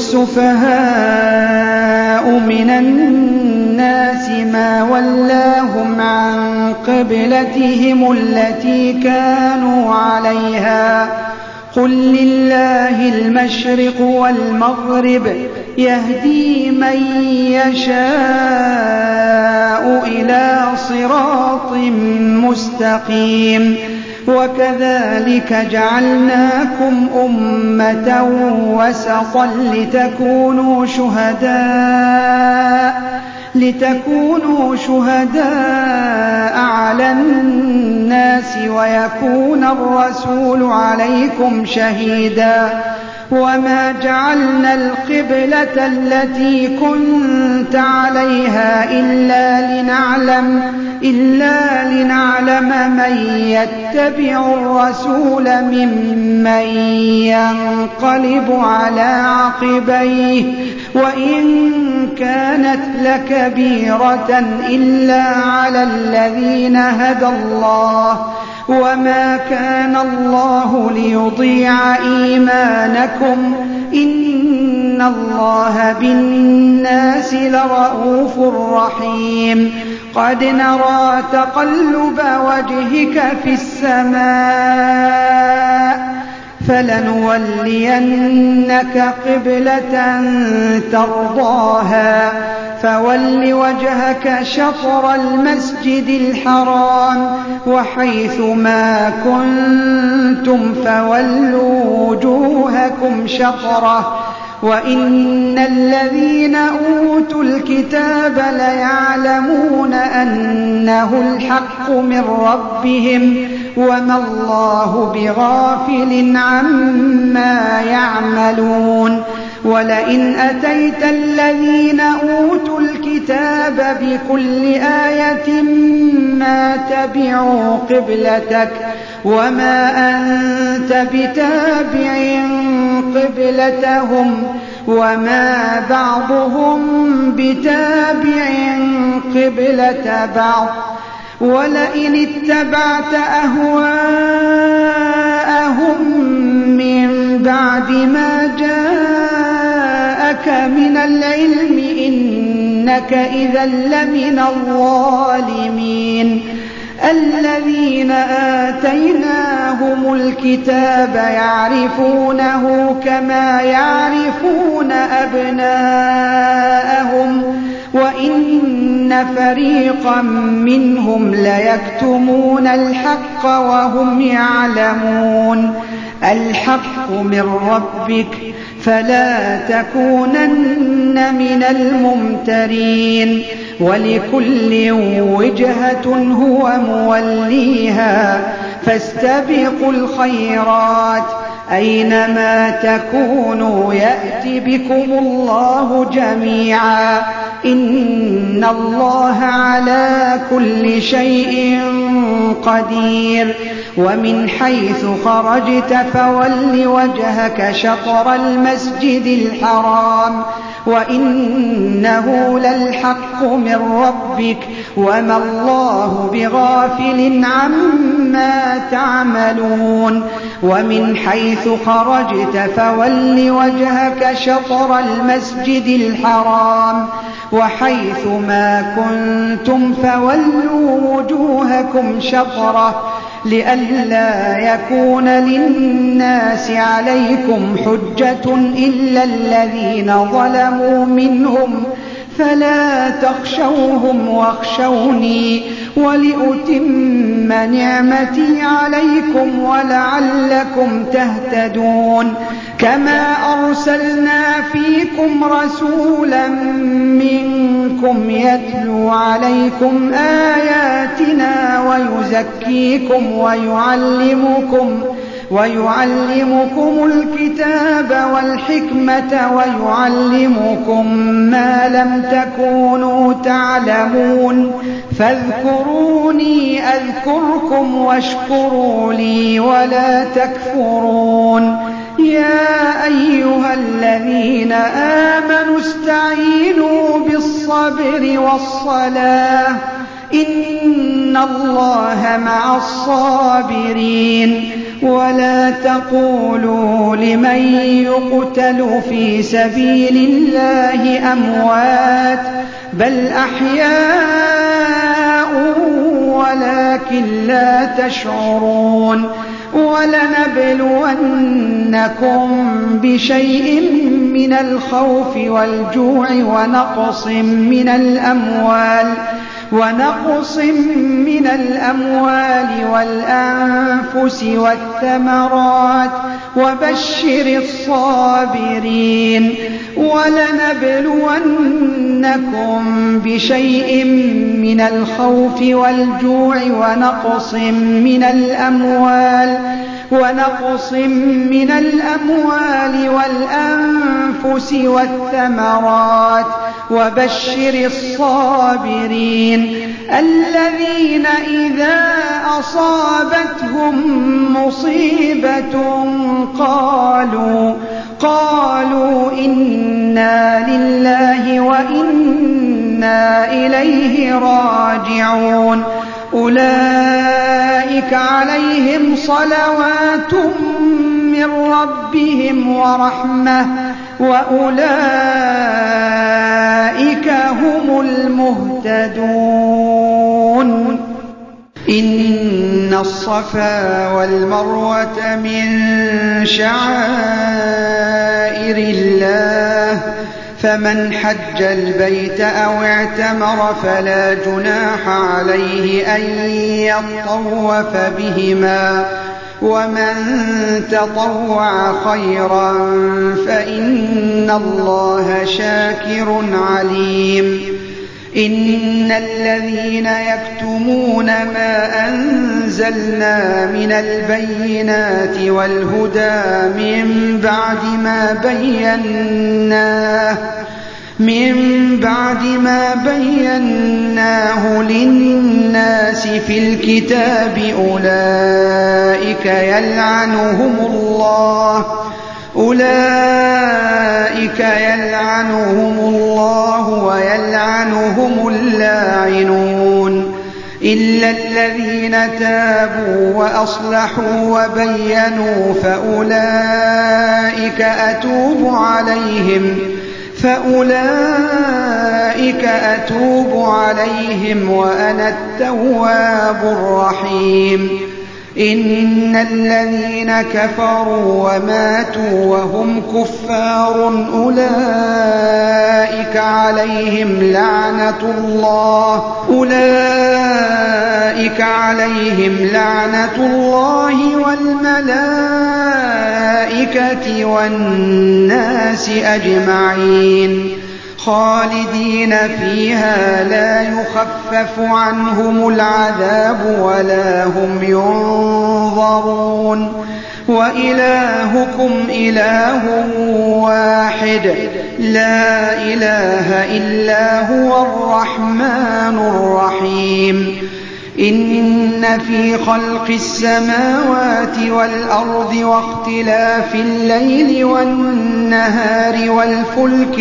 السفهاء من الناس ما ولاهم عن قبلتهم التي كانوا عليها قل لله المشرق والمغرب يهدي من يشاء إلى صراط مستقيم وكذلك جعلناكم أمة وسطا لتكونوا شهداء على الناس ويكون الرسول عليكم شهيدا وما جعلنا القبلة التي كنت عليها إلا لنعلم من يتبع الرسول ممن ينقلب على عقبيه وإن كانت لكبيرة إلا على الذين هدى الله وما كان الله ليضيع إيمانكم إن الله بالناس لرءوف رحيم قد نرى تقلب وجهك في السماء فلنولينك قبلة ترضاها فول وجهك شطر المسجد الحرام وحيث ما كنتم فولوا وجوهكم شطره وإن الذين أوتوا الكتاب ليعلمون أنه الحق من ربهم وما الله بغافل عما يعملون ولئن أتيت الذين أوتوا الكتاب بكل آية ما تبعوا قبلتك وما أنت بتابع قبلتهم وما بعضهم بتابع قبلة بعض ولئن اتبعت أهواءهم من بعد ما جاءك من العلم إنك إذا لمن الظالمين الذين آتيناهم الكتاب يعرفونه كما يعرفون أبناءهم وإن فريقا منهم ليكتمون الحق وهم يعلمون الحق من ربك فلا تكونن من الممترين ولكل وجهة هو موليها فاستبقوا الخيرات أينما تكونوا يأتي بكم الله جميعا إن الله على كل شيء قدير ومن حيث خرجت فول وجهك شطر المسجد الحرام وإنه للحق من ربك وما الله بغافل عما تعملون ومن حيث خرجت فول وجهك شطر المسجد الحرام وحيث ما كنتم فولوا وجوهكم شطره لئلا يكون للناس عليكم حجة إلا الذين ظلموا منهم فلا تخشوهم واخشوني ولأتم نعمتي عليكم ولعلكم تهتدون كما أرسلنا فيكم رسولا منكم يتلو عليكم آياتنا ويزكيكم ويعلمكم الكتاب والحكمة ويعلمكم ما لم تكونوا تعلمون فاذكروني أذكركم واشكروا لي ولا تكفرون يا أيها الذين آمنوا استعينوا بالصبر والصلاة إن الله مع الصابرين ولا تقولوا لمن يقتل في سبيل الله أموات بل أحياء ولكن لا تشعرون ولنبلونكم بشيء من الخوف والجوع ونقص من الأموال والأنفس والثمرات وبشر الصابرين ولنبلونكم بشيء من الخوف والجوع ونقص من الأموال والأنفس والثمرات وبشر الصابرين الذين إذا أصابتهم مصيبة قالوا إنا لله وإنا إليه راجعون أولئك عليهم صلوات من ربهم ورحمة وأولئك هم المهتدون إن الصفا والمروة من شعائر الله فمن حج البيت أو اعتمر فلا جناح عليه أن يطوف بهما ومن تطوع خيرا فإن الله شاكر عليم إن الذين يكتمون ما أنزلنا من البينات والهدى من بعد ما بيناه للناس في الكتاب أولئك يلعنهم الله ويلعنهم اللاعنون إلا الذين تابوا وأصلحوا وبينوا فأولئك أتوب عليهم وأنا التواب الرحيم إن الذين كفروا وماتوا وهم كفار أولئك عليهم لعنة الله والملائكة والناس أجمعين خالدين فيها لا يخفف عنهم العذاب ولا هم ينظرون وإلهكم إله واحد لا إله إلا هو الرحمن الرحيم إن في خلق السماوات والأرض واختلاف الليل والنهار والفلك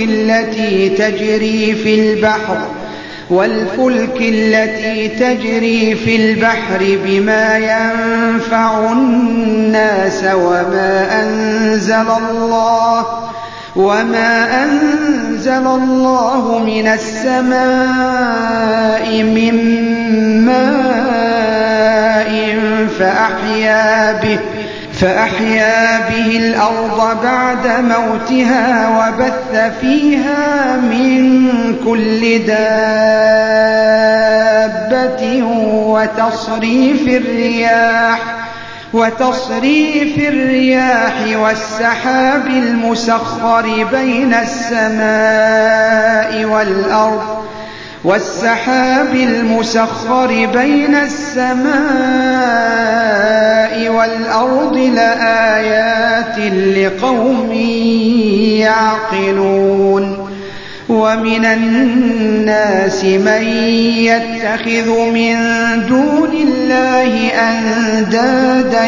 التي تجري في البحر بما ينفع الناس وما أنزل الله من السماء من ماء فأحيا به الأرض بعد موتها وبث فيها من كل دابة وتصريف الرياح والسحاب المسخر بين السماء والأرض والسحاب المسخر بين السماء والأرض لآيات لقوم يعقلون ومن الناس من يتخذ من دون الله أندادا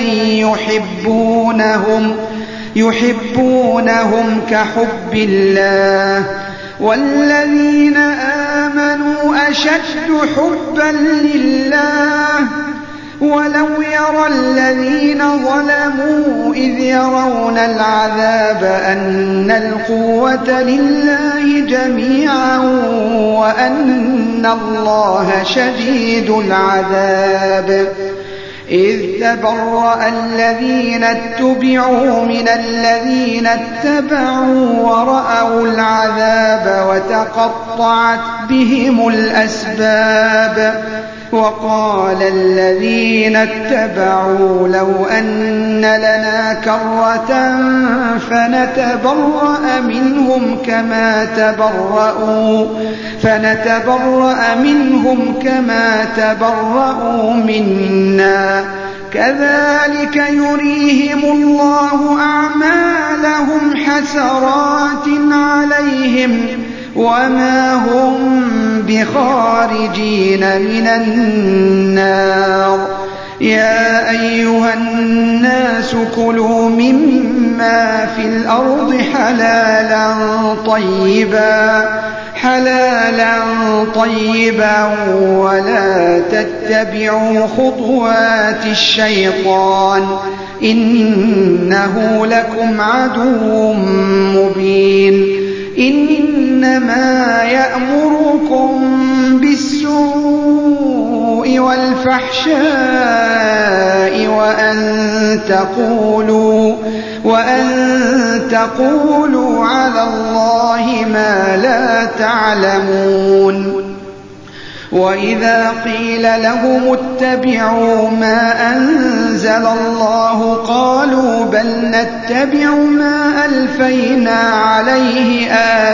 يحبونهم كحب الله والذين آمنوا أشد حبا لله ولو يرى الذين ظلموا إذ يرون العذاب أن القوة لله جميعا وأن الله شديد العذاب إذ تبرأ الذين اتبعوا من الذين اتبعوا ورأوا العذاب وتقطعت بهم الأسباب وقال الذين اتبعوا لو أن لنا كرة فنتبرأ منهم كما تبرأوا منا كذلك يريهم الله أعمالهم حسرات عليهم وما هم بخارجين من النار يا أيها الناس كلوا مما في الأرض حلالا طيبا ولا تتبعوا خطوات الشيطان إنه لكم عدو مبين إنما يأمركم بالسوء والفحشاء وأن تقولوا على الله ما لا تعلمون وإذا قيل لهم اتبعوا ما أنزل الله قالوا بل نتبع ما ألفينا عليه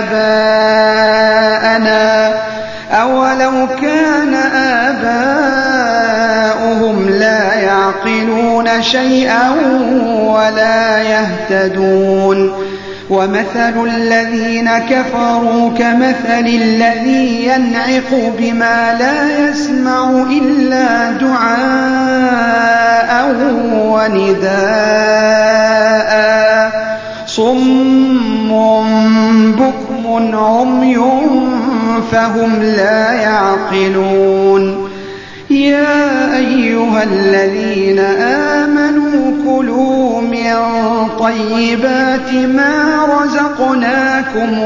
آباءنا أولو كان آباؤهم لا يعقلون شيئا ولا يهتدون ومثل الذين كفروا كمثل الذي ينعق بما لا يسمع إلا دعاء ونداء صم بكم عمي فهم لا يعقلون يا أيها الذين آمنوا كلوا من طيبات ما رزقناكم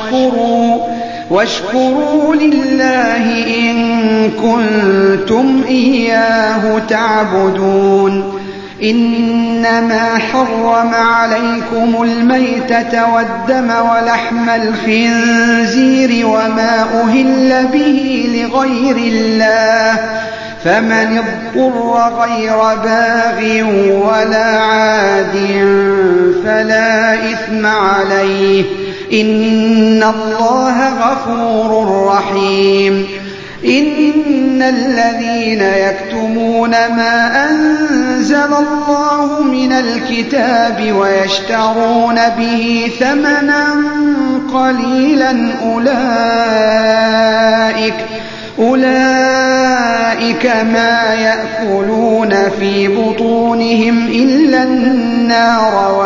واشكروا لله إن كنتم إياه تعبدون إنما حرم عليكم الميتة والدم ولحم الخنزير وما أهل به لغير الله فمن اضطر غير باغ ولا عاد فلا إثم عليه إن الله غفور رحيم إن الذين يكتمون ما أنزل الله من الكتاب ويشترون به ثمنا قليلا أولئك ما يأكلون في بطونهم إلا النار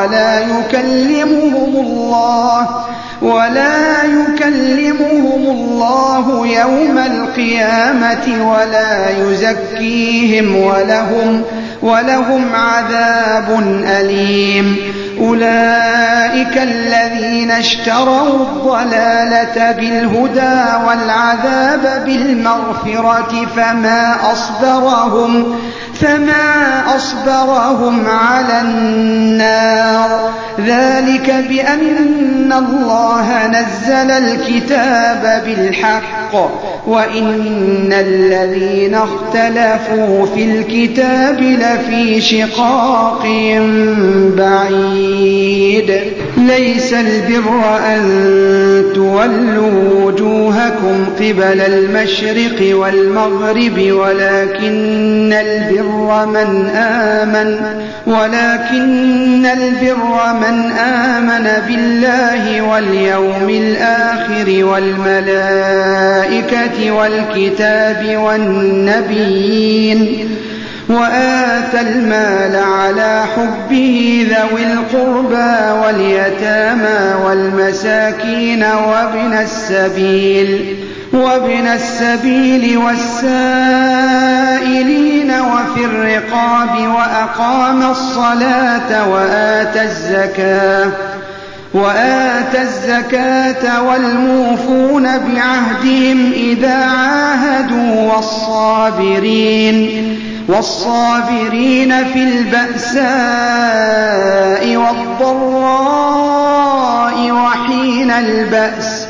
ولا يكلمهم الله يوم القيامة ولا يزكيهم ولهم عذاب أليم أولئك الذين اشتروا الضلالة بالهدى والعذاب بالمغفرة فما أصبرهم على النار ذلك بأن الله نزل الكتاب بالحق وإن الذين اختلفوا في الكتاب لفي شقاق بعيد بعيد ليس البر أن تولوا وجوهكم قبل المشرق والمغرب ولكن البر من آمن بالله واليوم الآخر والملائكة والكتاب والنبيين وآتى المال على حبه ذوي القربى واليتامى والمساكين وابن السبيل والسائلين وفي الرقاب وأقام الصلاة وآتى الزكاة والموفون بعهدهم إذا عاهدوا والصابرين في البأساء والضراء وحين البأس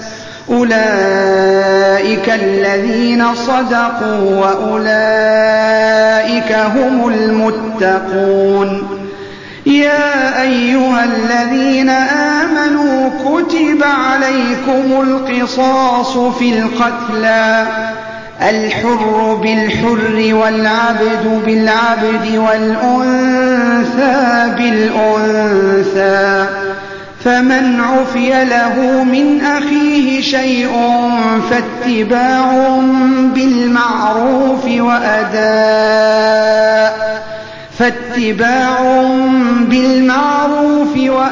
أولئك الذين صدقوا وأولئك هم المتقون. يا أيها الذين آمنوا كتب عليكم القصاص في القتلى الحر بالحر والعبد بالعبد والأنثى بالأنثى فمن عفي له من أخيه شيء فاتباع بالمعروف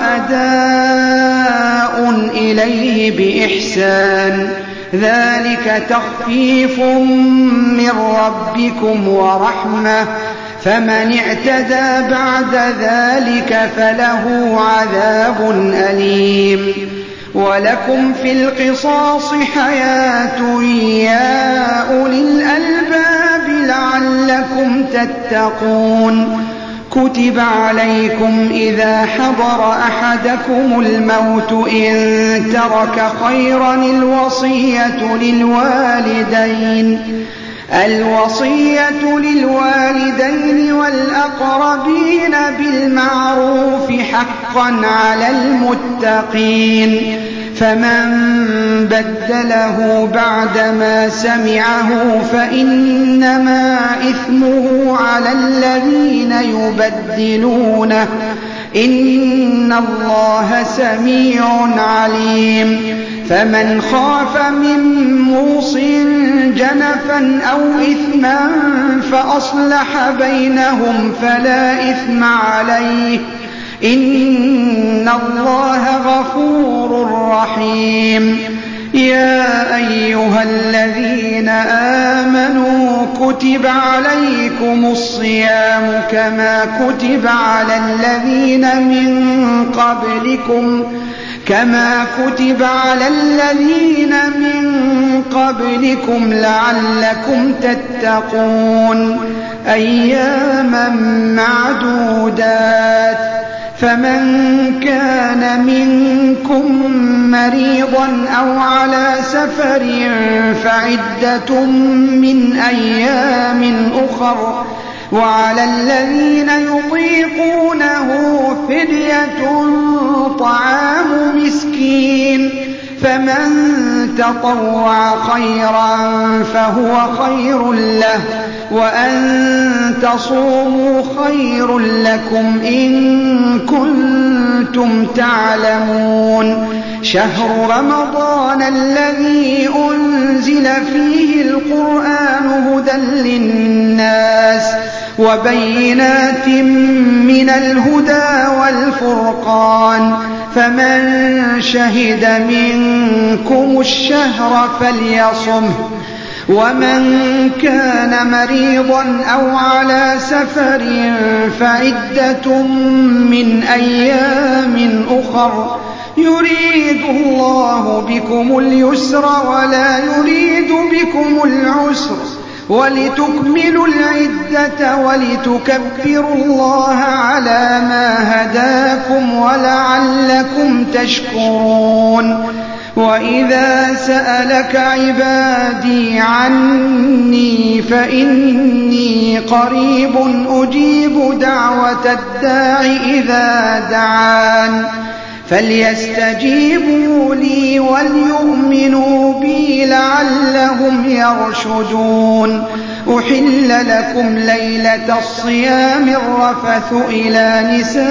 وأداء إليه بإحسان ذلك تخفيف من ربكم ورحمة فمن اعتدى بعد ذلك فله عذاب أليم. ولكم في القصاص حياة يا أولي الألباب لعلكم تتقون. كتب عليكم إذا حضر أحدكم الموت إن ترك خيرا الوصية للوالدين والأقربين بالمعروف حقا على المتقين فمن بدله بعدما سمعه فإنما إثمه على الذين يبدلونه إن الله سميع عليم. فمن خاف من موص جنفا أو إثما فأصلح بينهم فلا إثم عليه إن الله غفور رحيم. يا أيها الذين آمنوا كتب عليكم الصيام كما كتب على الذين من قبلكم لعلكم تتقون. أياما معدودات فمن كان منكم مريضا أو على سفر فعدة من أيام أخر وعلى الذين يطيقونه فدية طعام مسكين فمن تطوع خيرا فهو خير له وأن تصوموا خير لكم إن كنتم تعلمون. شهر رمضان الذي أنزل فيه القرآن هدى للناس وبينات من الهدى والفرقان فمن شهد منكم الشهر فليصمه ومن كان مريضا أو على سفر فعدة من أيام أخر يريد الله بكم اليسر ولا يريد بكم العسر ولتكملوا العدة ولتكبروا الله على ما هداكم ولعلكم تشكرون. وإذا سألك عبادي عني فإني قريب أجيب دعوة الداع إذا دعان فليستجيبوا لي وليؤمنوا بي لعلهم يرشدون. أحل لكم ليلة الصيام الرفث إلى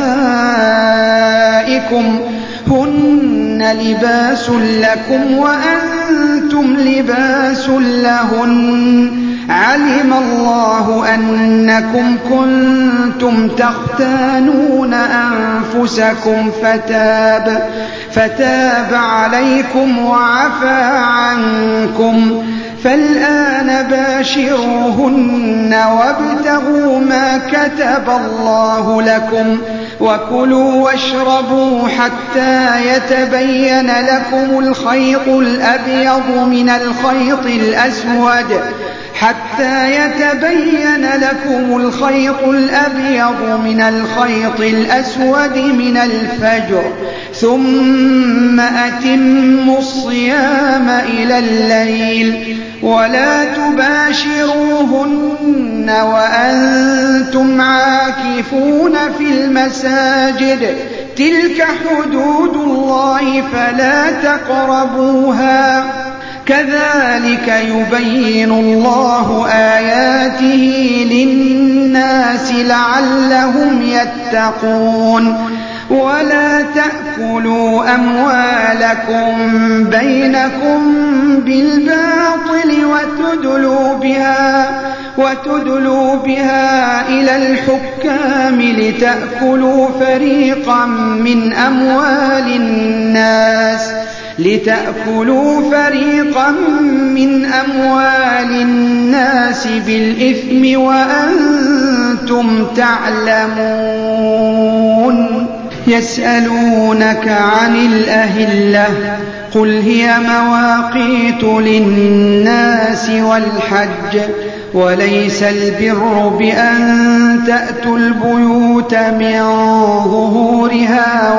نسائكم هن لباس لكم وأنتم لباس لهن علم الله أنكم كنتم تختانون أنفسكم فتاب عليكم وعفى عنكم فالآن باشروهن وابتغوا ما كتب الله لكم وكلوا واشربوا حتى يتبين لكم الخيط الأبيض من الخيط الأسود من الفجر ثم أتموا الصيام إلى الليل ولا تباشروهن وأنتم عاكفون في المساجد تلك حدود الله فلا تقربوها كذلك يبين الله آياته للناس لعلهم يتقون. ولا تأكلوا أموالكم بينكم بالباطل وتدلوا بها إلى الحكام لتأكلوا فريقا من أموال الناس بالإثم وأنتم تعلمون. يسألونك عن الأهلة قل هي مواقيت للناس والحج وليس البر بأن تأتوا البيوت من ظهورها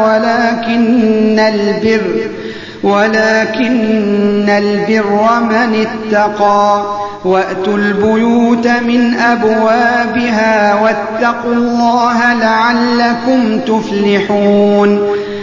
ولكن البر من اتقى وأتوا البيوت من أبوابها واتقوا الله لعلكم تفلحون.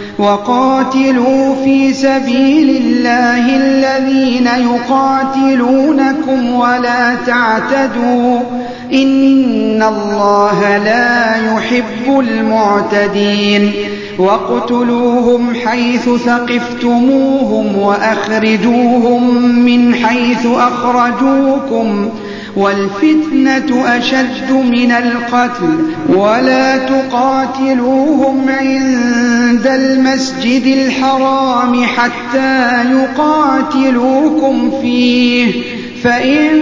وقاتلوا في سبيل الله الذين يقاتلونكم ولا تعتدوا إن الله لا يحب المعتدين. واقتلوهم حيث ثقفتموهم وأخرجوهم من حيث أخرجوكم والفتنة أشد من القتل ولا تقاتلوهم عند المسجد الحرام حتى يقاتلوكم فيه فإن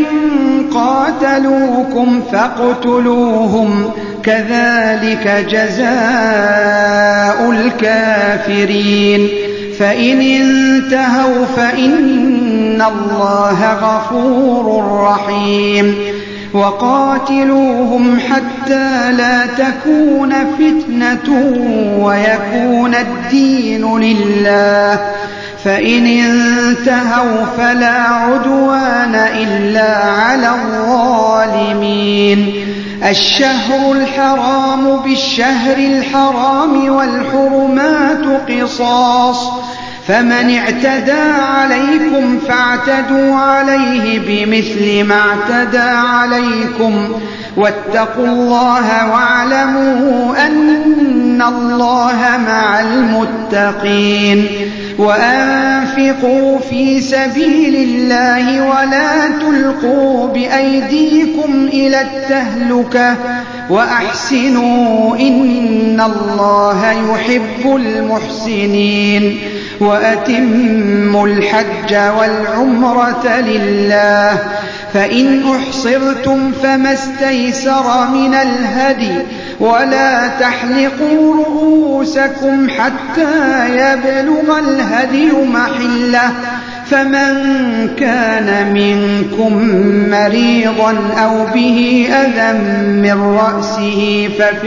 قاتلوكم فاقتلوهم كذلك جزاء الكافرين. فإن انتهوا فإن الله غفور رحيم. وقاتلوهم حتى لا تكون فتنة ويكون الدين لله فإن انتهوا فلا عدوان إلا على الظالمين. الشهر الحرام بالشهر الحرام والحرمات قصاص فمن اعتدى عليكم فاعتدوا عليه بمثل ما اعتدى عليكم واتقوا الله واعلموا أن الله مع المتقين. وأنفقوا في سبيل الله ولا تلقوا بأيديكم إلى التهلكة وأحسنوا إن الله يحب المحسنين. وأتموا الحج والعمرة لله فإن أحصرتم فما استيسر من الهدي ولا تحلقوا رؤوسكم حتى يبلغ الهدي محله فمن كان منكم مريضا أو به أذى من رأسه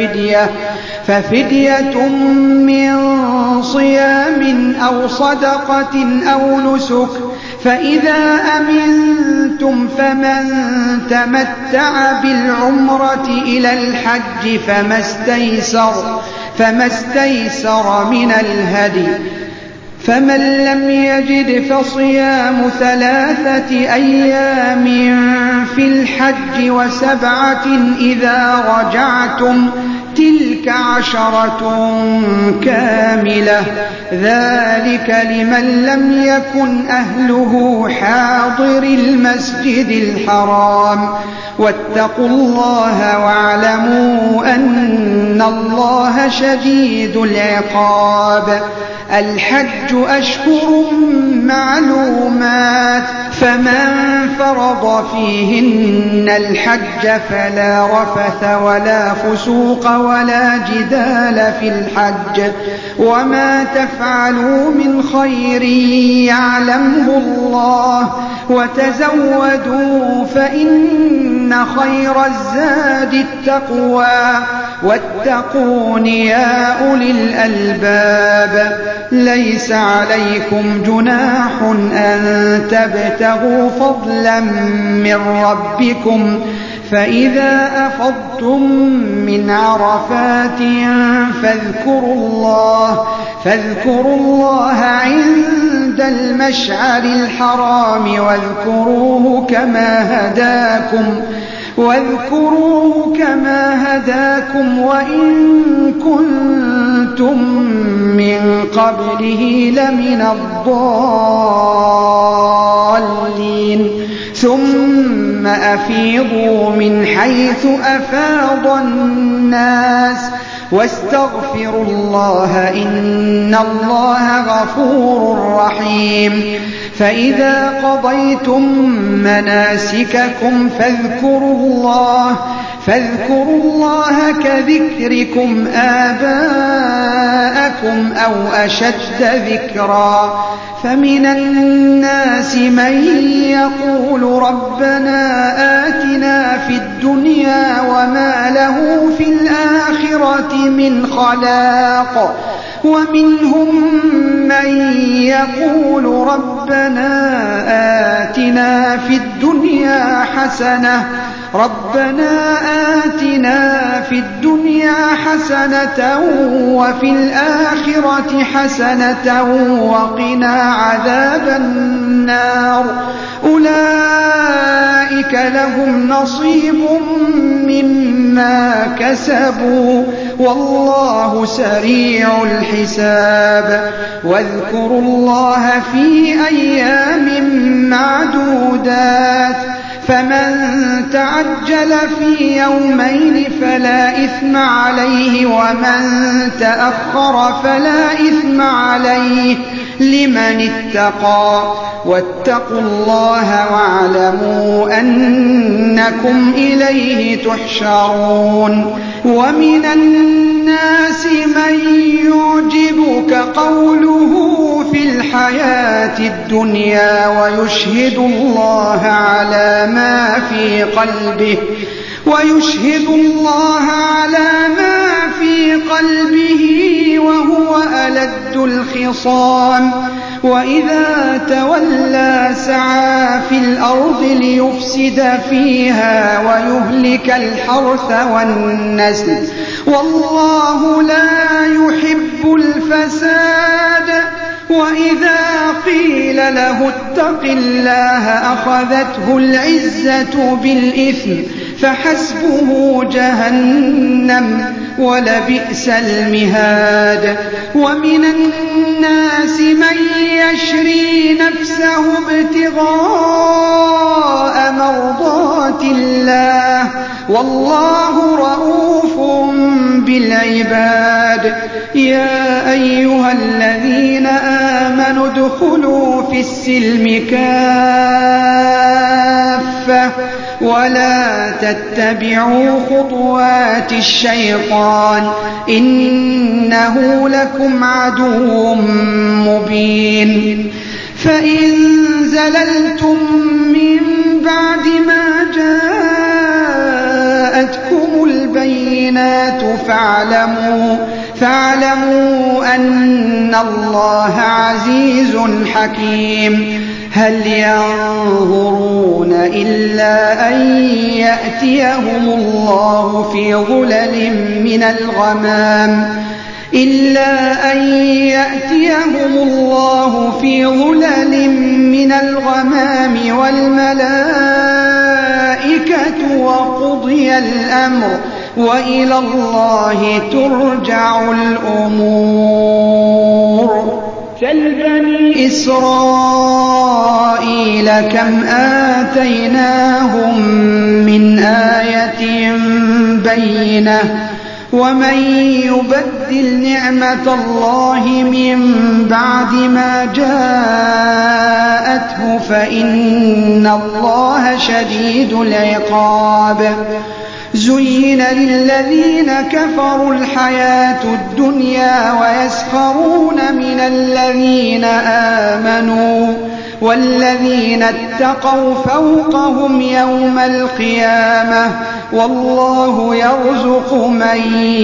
ففدية من صيام أو صدقة أو نسك فإذا أمنتم فمن تمتع بالعمرة إلى الحج فما استيسر من الهدي، فمن لم يجد فصيام 3 أيام في الحج و7 إذا رجعتم، تلك 10 كاملة، ذلك لمن لم يكن أهله حاضر المسجد الحرام. واتقوا الله واعلموا أن الله شديد العقاب. الحج أشهر معلومات، فمن فرض فيهن الحج فلا رفث ولا فسوق ولا جدال في الحج، وما تفعلوا من خير يعلمه الله، وتزودوا فإن خير الزاد التقوى، واتقون يا أولي الألباب. ليس عليكم جناح أن تبتغوا فضلا من ربكم، فإذا أفضتم من عرفات فاذكروا الله عند المشعر الحرام، واذكروه كما هداكم وإن كنتم من قبله لمن الضالين. ثم أفيضوا من حيث أفاض الناس واستغفروا الله إن الله غفور رحيم. فإذا قضيتم مناسككم فاذكروا الله كذكركم آباءكم أو أشد ذكرا. فمن الناس من يقول ربنا آتنا في الدنيا وما له في الآخرة من خلاق، ومنهم من يقول ربنا آتنا في الدنيا حسنة وفي الآخرة حسنة وقنا عذاب النار. أولئك لهم نصيب مما كسبوا والله سريع الحساب. واذكروا الله في أيام معدودات، فمن تعجل في يومين فلا إثم عليه، ومن تأخر فلا إثم عليه لمن اتقى. واتقوا الله واعلموا أنكم إليه تحشرون. ومن الناس من يعجبك قوله في الحياة الدنيا ويشهد الله على ما في قلبه وهو ألد الخصام. وإذا تولى سعى في الأرض ليفسد فيها ويهلك الحرث والنسل، والله لا يحب الفساد. وإذا قيل له اتق الله أخذته العزة بالإثم فحسبه جهنم ولبئس المهاد. ومن الناس من يشري نفسه ابتغاء مرضات الله والله رؤوف بالعباد. يا أيها الذين آمنوا ادخلوا في السلم كافة ولا تتبعوا خطوات الشيطان إنه لكم عدو مبين. فإن زللتم من بعد ما جاءتكم البينات فاعلموا أن الله عزيز حكيم. هل ينظرون إلا أن يأتيهم الله في ظلل من الغمام إلا أن يأتيهم الله في ظلل من الغمام والملائكة وقضي الأمر وإلى الله ترجع الأمور. بني إسرائيل كم آتيناهم من آية بينة ومن يبدل نعمة الله من بعد ما جاءته فإن الله شديد العقاب. زين للذين كفروا الحياة الدنيا ويسخرون من الذين آمنوا والذين اتقوا فوقهم يوم القيامة والله يرزق من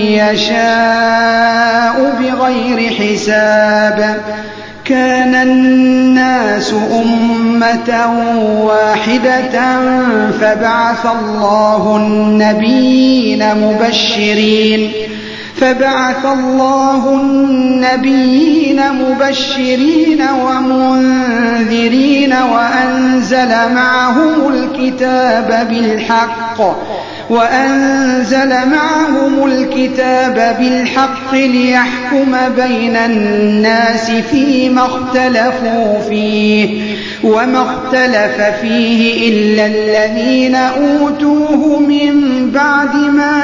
يشاء بغير حساب. كان الناس أمة واحدة فبعث الله النبيين مبشرين ومنذرين وأنزل معهم الكتاب بالحق ليحكم بين الناس فيما اختلفوا فيه وما اختلف فيه إلا الذين أوتوه من بعد ما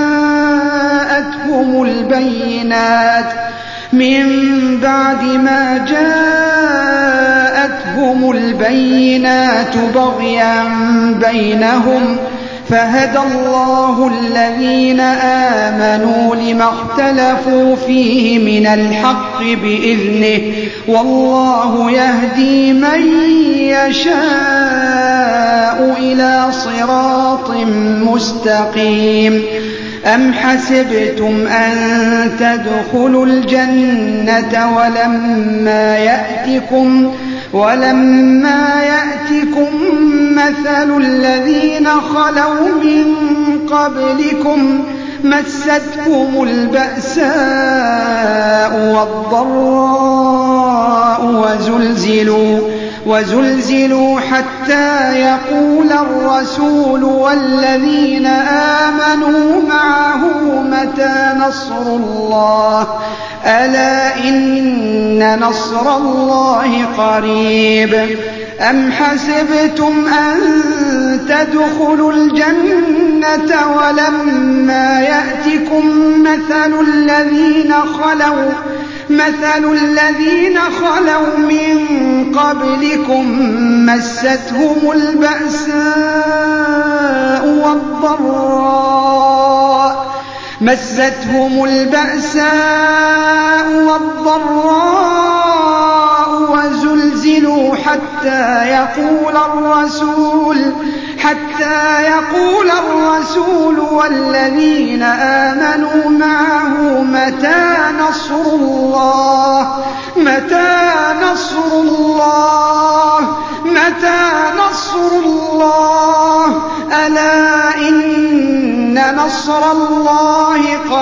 جاءتهم البينات بغيا بينهم فهدى الله الذين آمنوا لما اختلفوا فيه من الحق بإذنه والله يهدي من يشاء إلى صراط مستقيم. أم حسبتم أن تدخلوا الجنة ولما يأتكم مثل الذين خلوا من قبلكم مستهم البأساء والضراء وزلزلوا حتى يقول الرسول والذين آمنوا معه متى نصر الله ألا إن نصر الله قريب. أم حسبتم أن تدخلوا الجنة ولما يأتكم مثل الذين خلوا من قبلكم مستهم البأساء والضراء وزلزلوا حتى يقول الرسول والذين آمنوا معه متى نصر الله ألا إن نصر الله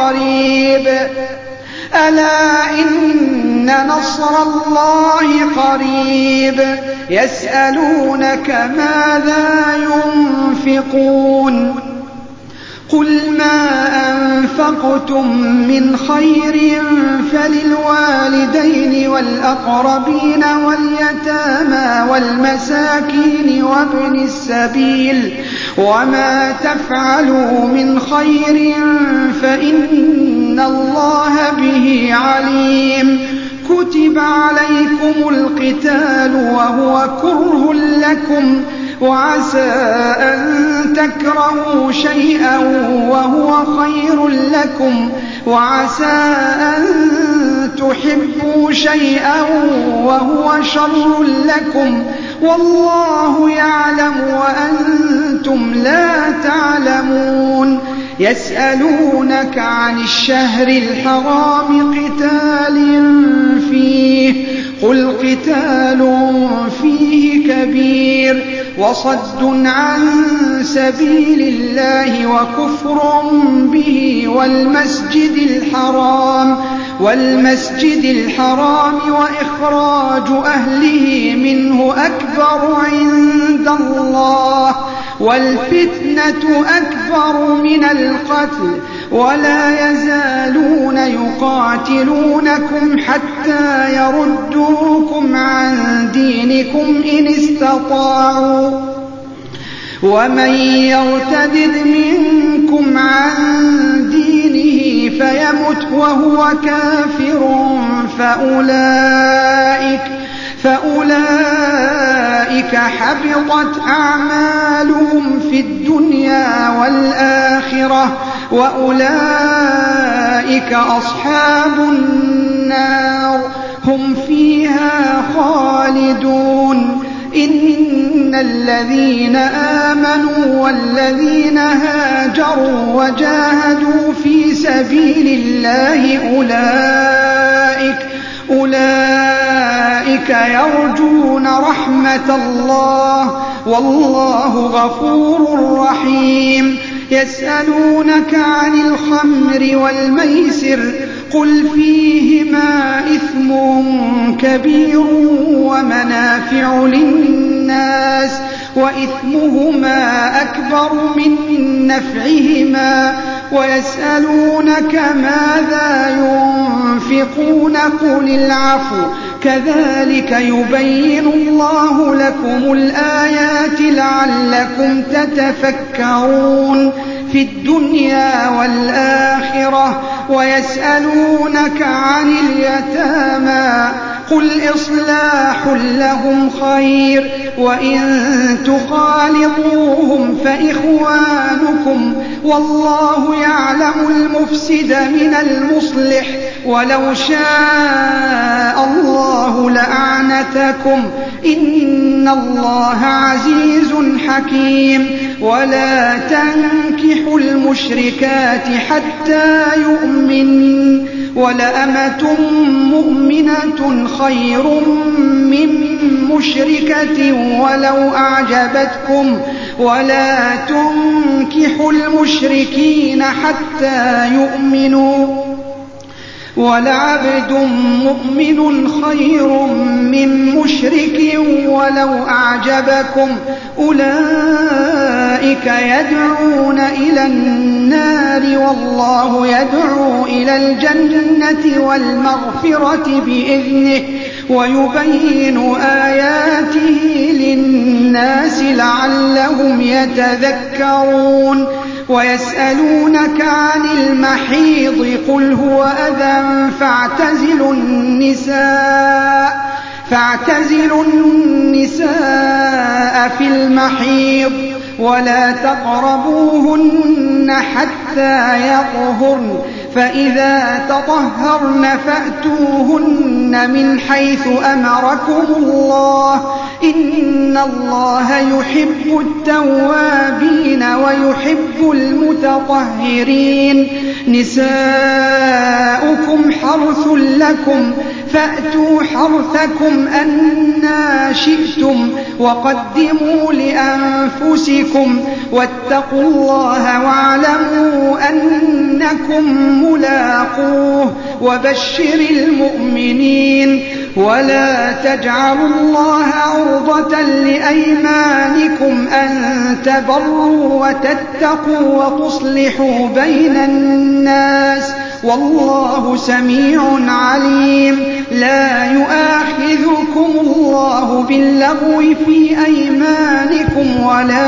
قريب. يسألونك ماذا ينفقون قل ما أنفقتم من خير فللوالدين والأقربين واليتامى والمساكين وابن السبيل وما تفعلوا من خير فإن الله به عليم. كتب عليكم القتال وهو كره لكم وعسى أن تكرهوا شيئا وهو خير لكم وعسى أن تحبوا شيئا وهو شر لكم والله يعلم وأنتم لا تعلمون. يسألونك عن الشهر الحرام قتال فيه قل قتال فيه كبير وصد عن سبيل الله وكفر به والمسجد الحرام والمسجد الحرام وإخراج أهله منه أكبر عند الله والفتنة أكبر من القتل ولا يزالون يقاتلونكم حتى يردوكم عن دينكم إن استطاعوا ومن يرتد منكم عن دينه فيمت وهو كافر فأولئك حبطت أعمالهم في الدنيا والآخرة وأولئك أصحاب النار هم فيها خالدون إن الذين آمنوا والذين هاجروا وجاهدوا في سبيل الله أولئك يرجون رحمة الله والله غفور رحيم يسألونك عن الخمر والميسر قل فيهما إثم كبير ومنافع للناس وإثمهما أكبر من نفعهما ويسألونك ماذا ينفقون قل العفو كذلك يبين الله لكم الآيات لعلكم تتفكرون في الدنيا والآخرة ويسألونك عن اليتامى قل إصلاح لهم خير وإن تخالطوهم فإخوانكم والله يعلم المفسد من المصلح ولو شاء الله لأعنتكم إن الله عزيز حكيم ولا تنكحوا المشركات حتى يؤمن ولأمة مؤمنة خير من مشركة ولو أعجبتكم ولا تنكحوا المشركين حتى يؤمنوا ولعبد مؤمن خير من مشرك ولو أعجبكم أولئك يدعون إلى النار والله يدعو إلى الجنة والمغفرة بإذنه ويبين آياته للناس لعلهم يتذكرون ويسألونك عن المحيض قل هو أذى فاعتزلوا النساء في المحيض ولا تقربوهن حتى يطهرن فإذا تطهرن فأتوهن من حيث أمركم الله إن الله يحب التوابين ويحب المتطهرين نساؤكم حرث لكم فأتوا حرثكم أنى شئتم وقدموا لأنفسكم واتقوا الله واعلموا أنكم ملاقوه وبشر المؤمنين ولا تجعلوا الله عرضة لأيمانكم أن تبروا وتتقوا وتصلحوا بين الناس والله سميع عليم لا يؤاخذكم الله باللغو في أيمانكم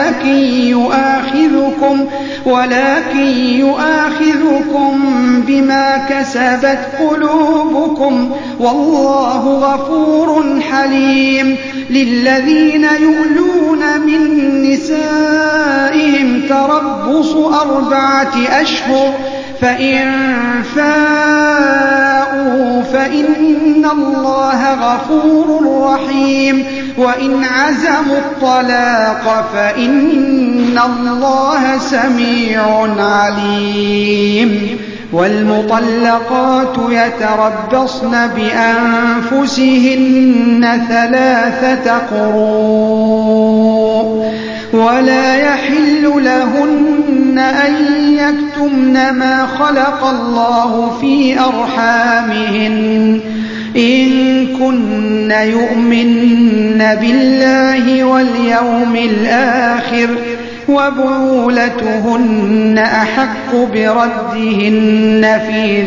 ولكن يؤاخذكم بما كسبت قلوبكم والله غفور حليم للذين يؤلون من نسائهم تربص 4 أشهر فإن فاءوا فإن الله غفور رحيم وإن عزموا الطلاق فإن الله سميع عليم والمطلقات يتربصن بأنفسهن 3 قروء ولا يحل لهن أن يكتمن ما خلق الله في أرحامهن إن كن يؤمن بالله واليوم الآخر وبعولتهن أحق بردهن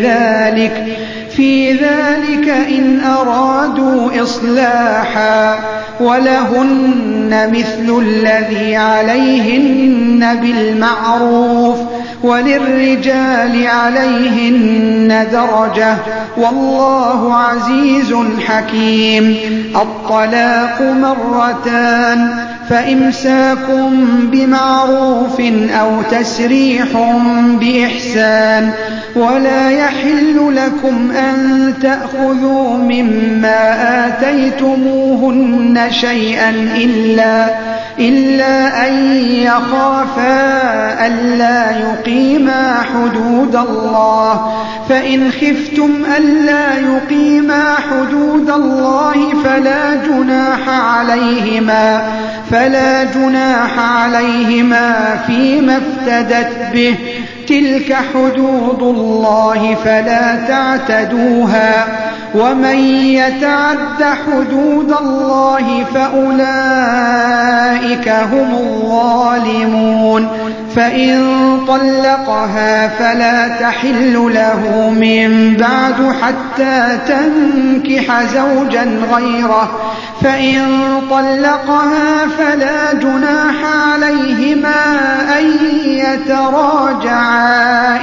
في ذلك إن أرادوا إصلاحا ولهن مثل الذي عليهن بالمعروف وللرجال عليهن درجة والله عزيز حكيم. الطلاق مرتان فإمساك بمعروف أو تسريح بإحسان ولا يحل لكم أن تأخذوا مما آتيتموهن شيئا إلا أن يخافا ألا يقيما حدود الله فإن خفتم ألا يقيما حدود الله فلا جناح عليهما فيما افتدت به تلك حدود الله فلا تعتدوها ومن يتعد حدود الله فأولئك هم الظالمون. فإن طلقها فلا تحل له من بعد حتى تنكح زوجا غيره فإن طلقها فلا جناح عليهما أن يتراجعا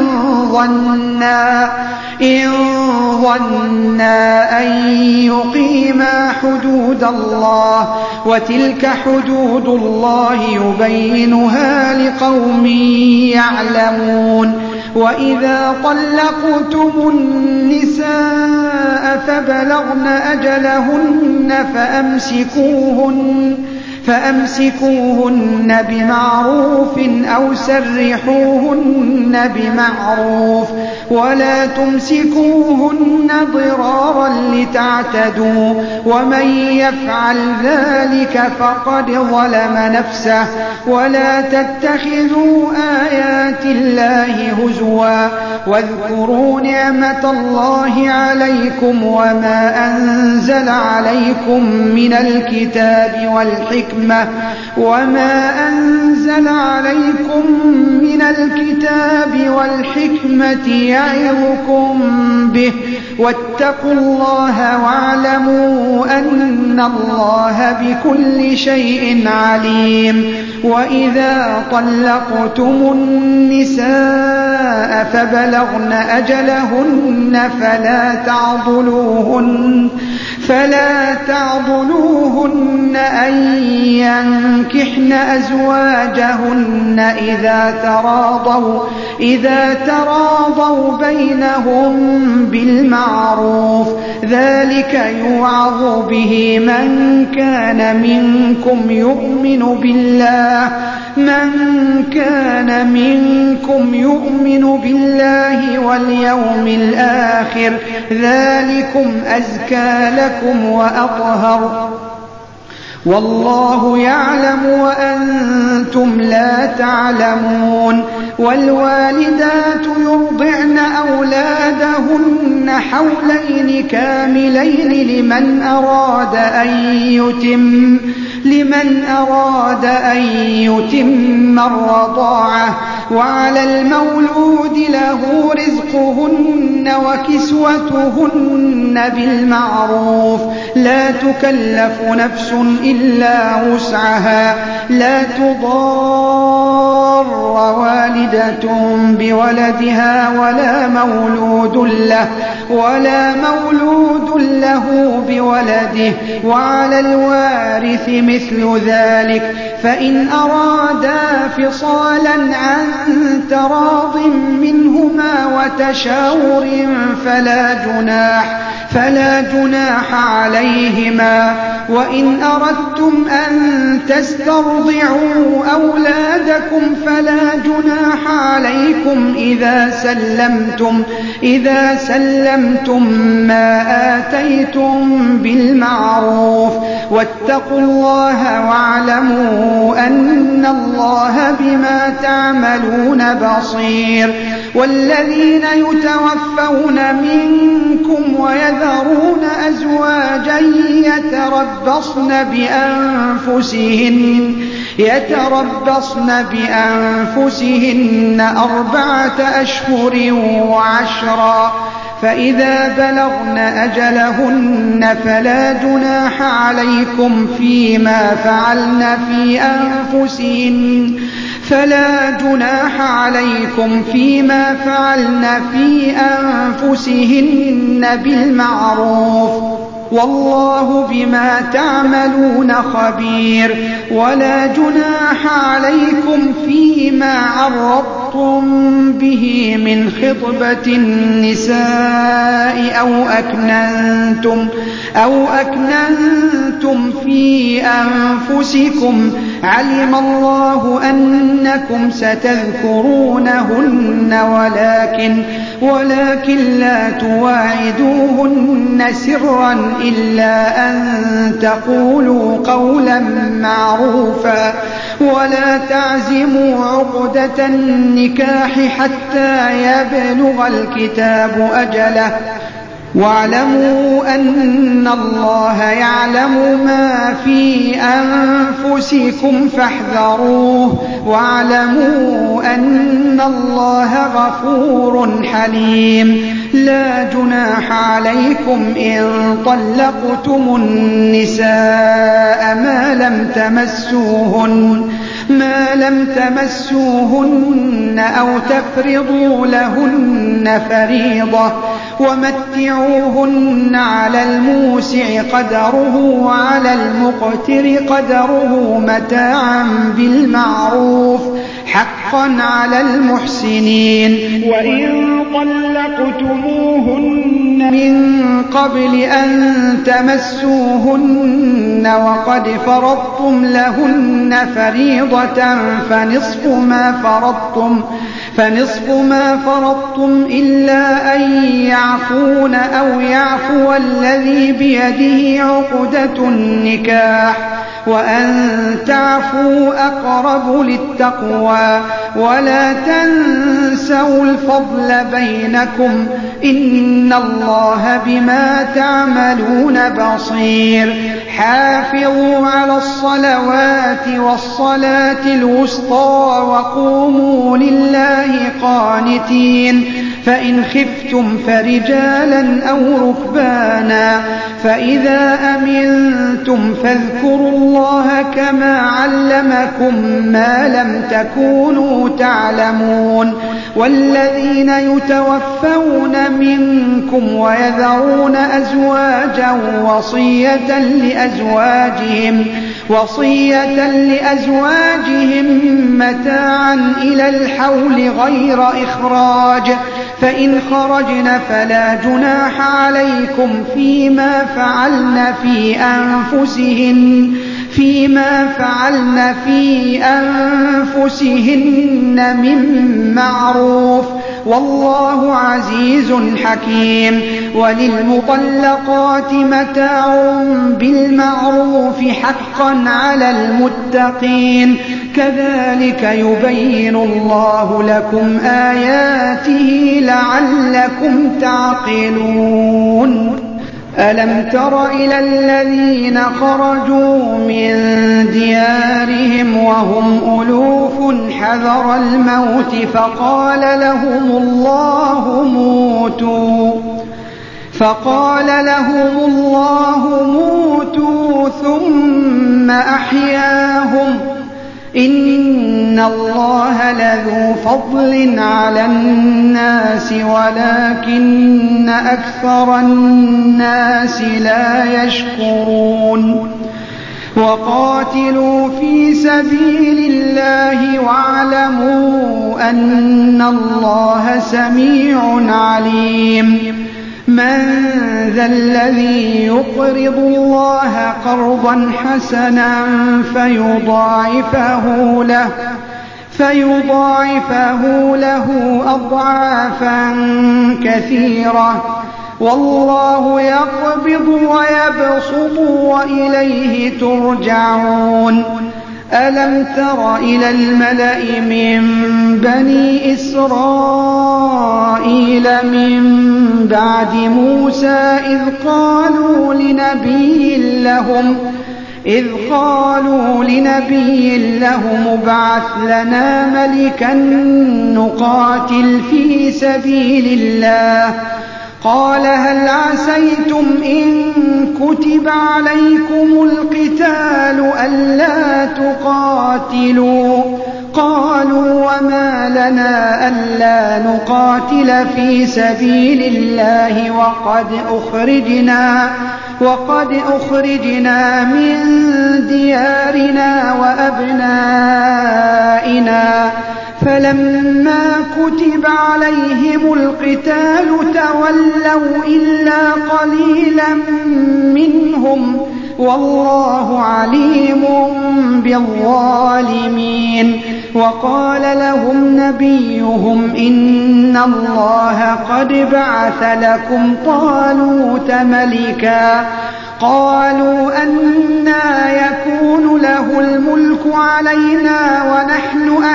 إن ظنا أن يقيما حدود الله وتلك حدود الله يبينها لقوم يعلمون. وإذا طلقتم النساء فبلغن أجلهن فأمسكوهن بمعروف أو سرحوهن بمعروف ولا تمسكوهن ضرارا لتعتدوا ومن يفعل ذلك فقد ظلم نفسه. ولا تتخذوا آيات الله هزوا واذكروا نعمة الله عليكم وما أنزل عليكم من الكتاب والحكمة يعظكم به واتقوا الله واعلموا أن الله بكل شيء عليم. وإذا طلقتم النساء فبلغن أجلهن فلا تعضلوهن أن ينكحن أزواجهن إذا تراضوا بينهم بالمعروف ذلك يوعظ به من كان منكم يؤمن بالله واليوم الآخر ذلكم أزكى لكم وأطهر والله يعلم وأنتم لا تعلمون. والوالدات يرضعن أولادهن حولين كاملين لمن أراد أن يتم الرضاعة وعلى المولود له رزقهن وكسوتهن بالمعروف لا تكلف نفس إلا وسعها لا تضار والدة بولدها ولا مولود له بولده وعلى الوارث مثل ذلك فإن أرادا فصالا عن تراض منهما وتشاور فلا جناح عليهما. وإن أردتم أن تسترضعوا أولادكم فلا جناح عليكم إذا سلمتم ما آتيتم بالمعروف واتقوا الله واعلموا أن الله بما تعملون بصير. والذين يتوفون منكم ويذرون أزواجا يتربصن بأنفسهن 4 أشهر و10، فإذا بلغن أجلهن فلا جناح عليكم فيما فعلن في أنفسهن بالمعروف، والله بما تعملون خبير. ولا جناح عليكم فيما عرضتم به من خطبة النساء أو أكننتم في أنفسكم، علم الله أنكم ستذكرونهن ولكن لا تواعدوهن سرا إلا أن تقولوا قولا معروفا، ولا تعزموا عقدة النكاح حتى يبلغ الكتاب أجله، واعلموا أن الله يعلم ما في أنفسكم فاحذروه، واعلموا أن الله غفور حليم. لا جناح عليكم إن طلقتم النساء ما لم تمسوهن أو تفرضوا لهن فريضة، ومتعوهن على الموسع قدره وعلى المقتر قدره متاعا بالمعروف حقا على المحسنين. وإن طلقتموهن من قبل أن تمسوهن وقد فرضتم لهن فريضة فنصف ما فرضتم إلا أن يعفون أو يعفو الذي بيده عقدة النكاح، وأن تعفوا أقرب للتقوى. ولا تنسوا الفضل بينكم، إن الله بما تعملون بصير. حافظوا على الصلوات والصلاة الوسطى وقوموا لله قانتين. فإن خفتم فرجالا أو ركبانا، فإذا أمنتم فاذكروا الله كما علمكم ما لم تكونوا تعلمون. والذين يتوفون منكم ويذرون أزواجا وصية لأزواجهم متاعا إلى الحول غير إخراج، فإن خرجن فلا جناح عليكم فيما فعلن في أنفسهن من معروف، والله عزيز حكيم. وللمطلقات متاع بالمعروف حقا على المتقين، كذلك يبين الله لكم آياته لعلكم تعقلون. ألم تر إلى الذين خرجوا من ديارهم وهم ألوف حذر الموت فقال لهم الله موتوا ثم أحياهم، إن الله لذو فضل على الناس ولكن أكثر الناس لا يشكرون. وقاتلوا في سبيل الله واعلموا أن الله سميع عليم. من ذا الذي يقرض الله قرضا حسنا فيضاعفه له أضعافا كثيرة، والله يقبض ترجعون ألم تر إلى الملأ من بني إسرائيل من بعد موسى إذ قالوا لنبي لهم ابعث لنا ملكا نقاتل في سبيل الله قال هل عسيتم إن كتب عليكم القتال ألا تقاتلوا قالوا وما لنا ألا نقاتل في سبيل الله وقد أخرجنا من ديارنا وأبنائنا فلما كتب عليهم القتال تولوا إلا قليلا منهم والله عليم بالظالمين وقال لهم نبيهم إن الله قد بعث لكم طالوت ملكا قالوا أنى يكون له الملك علينا ونحن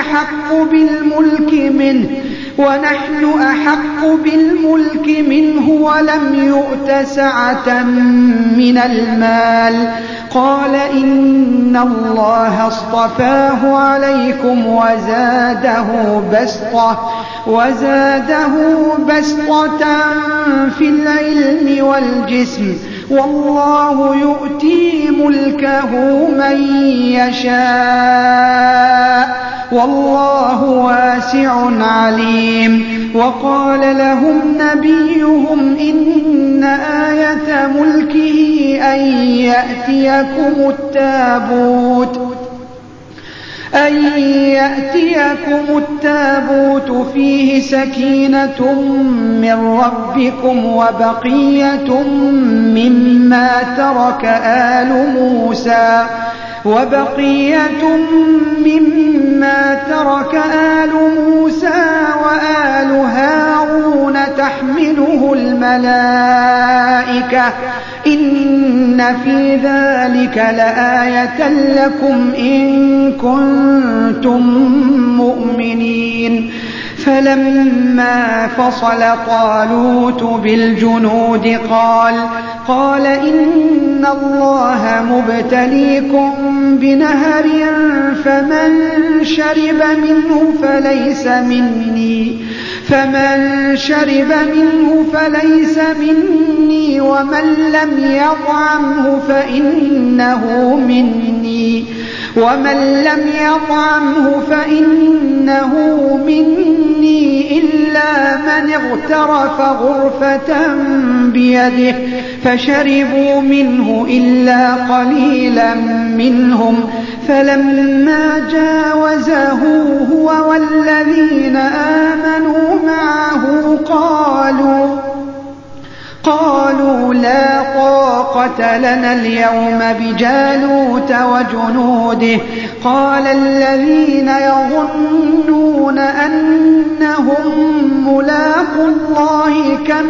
أحق بالملك منه ولم يؤت سعة من المال قال إن الله اصطفاه عليكم وزاده بسطة في العلم والجسم والله يؤتي ملكه من يشاء والله واسع عليم وقال لهم نبيهم إن آية ملكه أن يأتيكم التابوت فيه سكينة من ربكم وبقية مما ترك آل موسى وآل هارون تحمله الملائكة إن في ذلك لآية لكم إن كنتم مؤمنين فلما فصل طالوت بالجنود قال إن الله مبتليكم بنهر فمن شرب منه فليس مني ومن لم يطعمه فإنه مني إلا من اغترف غرفة بيده فشربوا منه إلا قليلا منهم فلما جاوزه هو والذين آمنوا معه قالوا لا طاقة لنا اليوم بجالوت وجنوده قال الذين يظنون أنهم ملاقو الله كم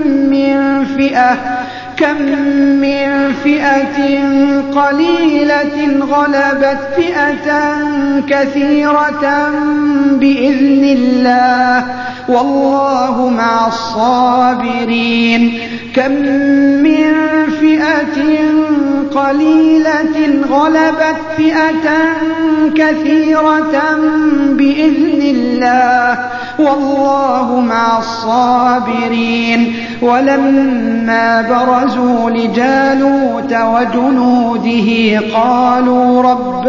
من فئة قليلة غلبت فئة كثيرة بإذن الله والله مع الصابرين كم من فئة قليلة غلبت فئة كثيرة بإذن الله والله مع الصابرين ولما برزوا لجالوت وجنوده قالوا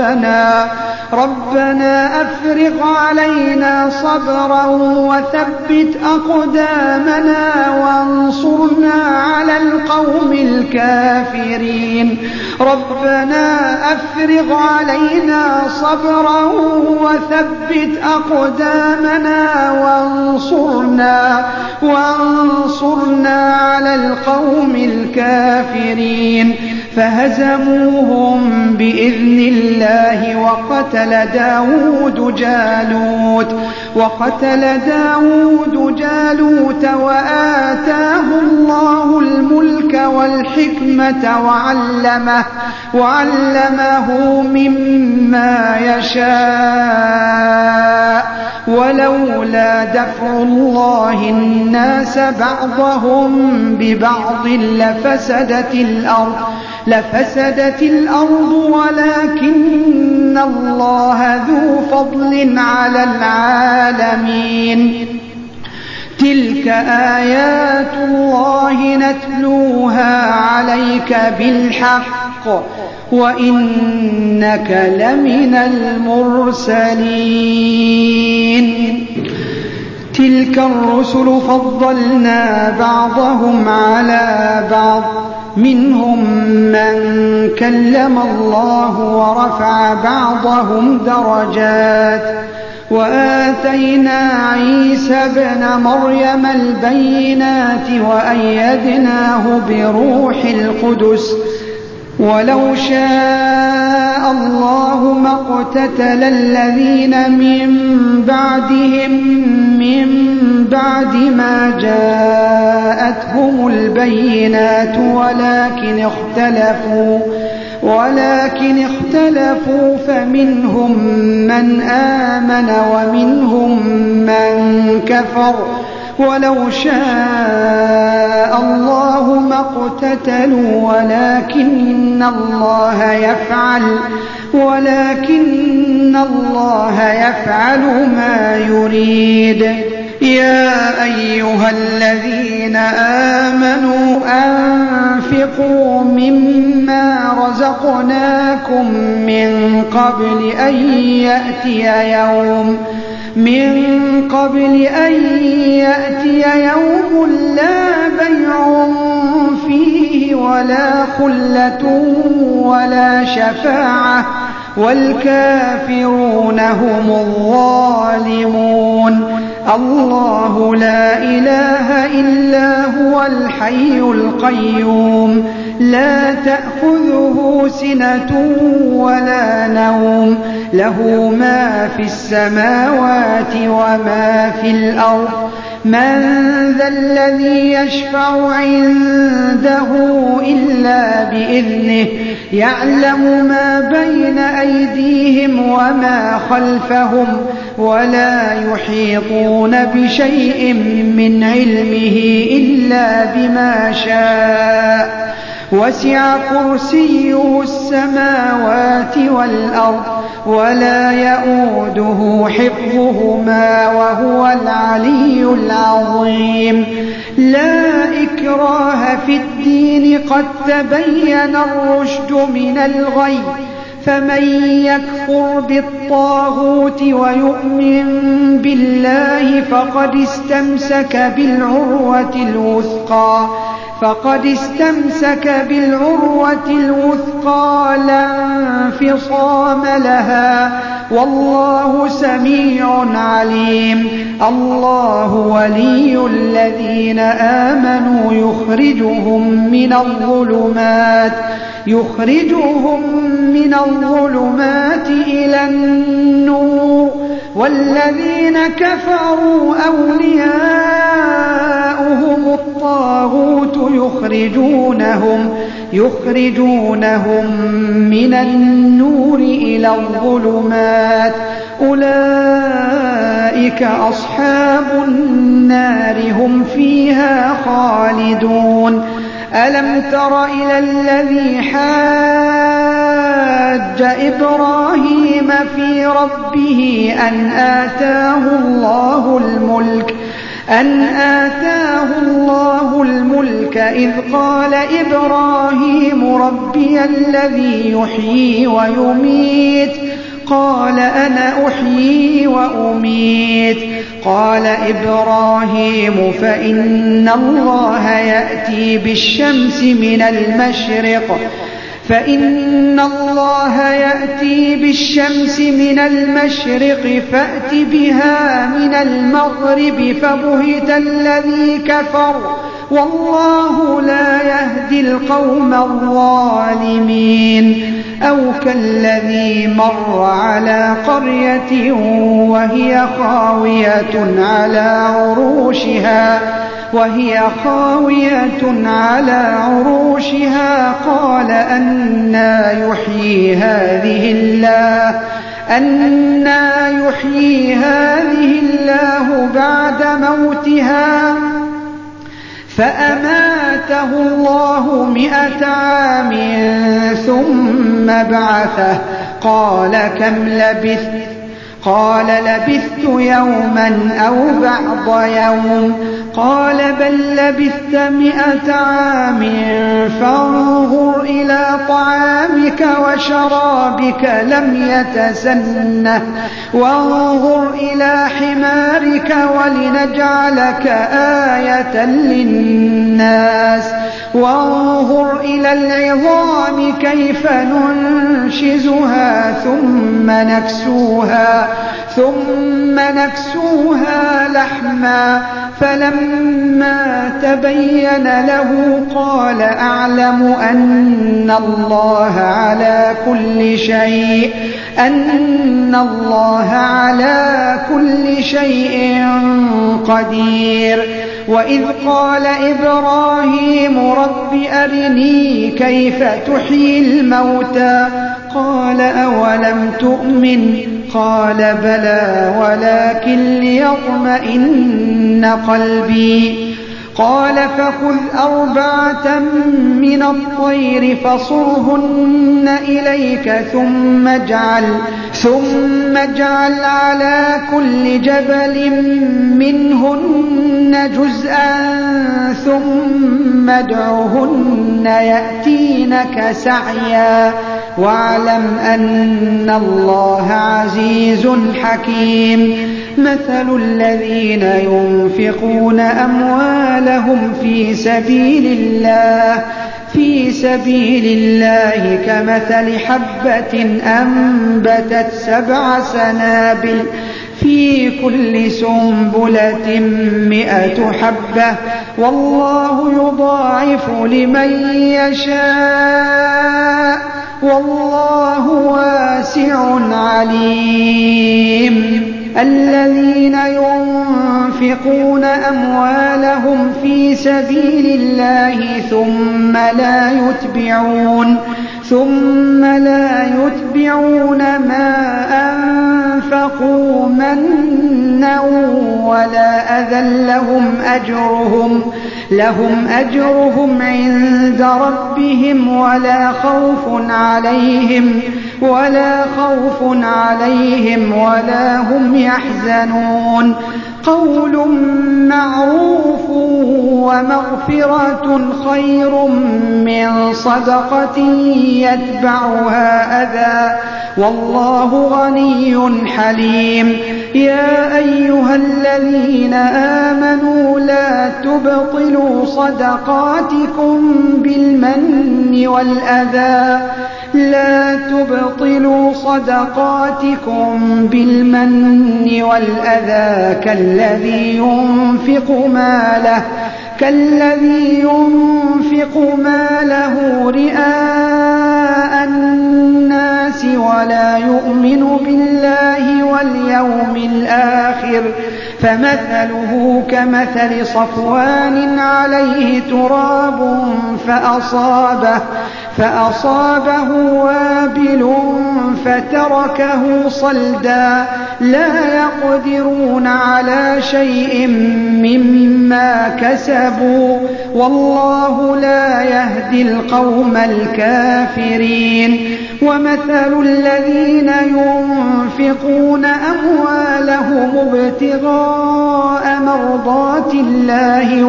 ربنا أفرغ علينا صبرا وثبت أقدامنا وانصرنا على القوم الكافرين ربنا أفرغ علينا صبرا وثبت أقدامنا وانصرنا على القوم الكافرين فهزموهم بإذن الله وقتل داود جالوت وآتاه الله الملك والحكمة والحكمة وعلمه مما يشاء ولولا دفع الله الناس بعضهم ببعض لفسدت الأرض ولكن الله ذو فضل على العالمين تلك آيات الله نتلوها عليك بالحق وإنك لمن المرسلين تلك الرسل فضلنا بعضهم على بعض منهم من كلم الله ورفع بعضهم درجات وآتينا عيسى ابن مريم البينات وأيدناه بروح القدس ولو شاء الله ما اقتتل الذين من بعدهم من بعد ما جاءتهم البينات ولكن اختلفوا فمنهم من آمن ومنهم من كفر ولو شاء الله ما اقتتلوا ولكن الله يفعل ما يريد يا أيها الذين آمنوا أنفقوا مما رزقناكم من قبل أن يأتي يوم لا بيع فيه ولا خلة ولا شفاعة والكافرون هم الظالمون الله لا إله إلا هو الحي القيوم لا تأخذه سنة ولا نوم له ما في السماوات وما في الأرض من ذا الذي يشفع عنده إلا بإذنه يعلم ما بين أيديهم وما خلفهم ولا يحيطون بشيء من علمه إلا بما شاء وسع كرسيه السماوات والأرض ولا يؤوده حفظهما وهو العلي العظيم لا إكراه في الدين قد تبين الرشد من الغي فمن يكفر بالطاغوت ويؤمن بالله فقد استمسك بالعروة الوثقى لا انفصام لها والله سميع عليم الله ولي الذين آمنوا يخرجهم من الظلمات إلى النور والذين كفروا أولياؤهم الطاغوت يخرجونهم من النور إلى الظلمات أولئك أصحاب النار هم فيها خالدون ألم تر إلى الذي حاج إبراهيم في ربه أن آتاه الله الملك إذ قال إبراهيم ربي الذي يحيي ويميت قال أنا أحيي وأميت قال إبراهيم فإن الله يأتي بالشمس من المشرق فأت بها من المغرب فبهت الذي كفر والله لا يهدي القوم الظالمين أو كالذي مر على قرية وهي خاوية على عروشها أنى يحيي هذه الله بعد موتها فأماته الله 100 عام ثم بعثه قال كم لبثت قال لبثت يوما أو بعض يوم قال بل لبثت 100 عام فانظر إلى طعامك وشرابك لم يتسنه وانظر إلى حمارك ولنجعلك آية للناس وانظر إلى العظام كيف ننشزها ثم نكسوها لحما فلما تبين له قال أعلم أن الله على كل شيء قدير وإذ قال إبراهيم رب أرني كيف تحيي الموتى قال أولم تؤمن قال بلى ولكن ليطمئن قلبي قال فخذ 4 من الطير فصرهن إليك ثم اجعل على كل جبل منهن جزءا ثم ادعهن يأتينك سعيا واعلم أن الله عزيز حكيم مثل الذين ينفقون أموالهم في سبيل الله كمثل حبة أنبتت 7 سنابل في كل سنبلة 100 حبة والله يضاعف لمن يشاء والله واسع عليم الذين ينفقون أموالهم في سبيل الله ثم لا يتبعون ما أنفقوا منا ولا أذى لهم أجرهم عند ربهم ولا خوف عليهم ولا هم يحزنون قول معروف ومغفرة خير من صدقة يتبعها أذى والله غني حليم يا أيها الذين آمنوا لا تبطلوا صدقاتكم بالمن والأذى كالذي ينفق ماله رئاء الناس ولا يؤمن بالله واليوم الآخر فمثله كمثل صفوان عليه تراب فأصابه وابل فتركه صلدا لا يقدرون على شيء مما كسبوا والله لا يهدي القوم الكافرين ومثل الذين ينفقون أموالهم ابتغاء مرضات الله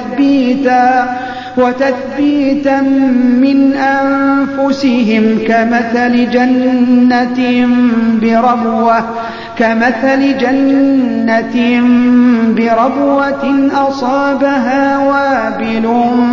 وتثبيتا من أنفسهم كمثل جنة بربوة أصابها وابل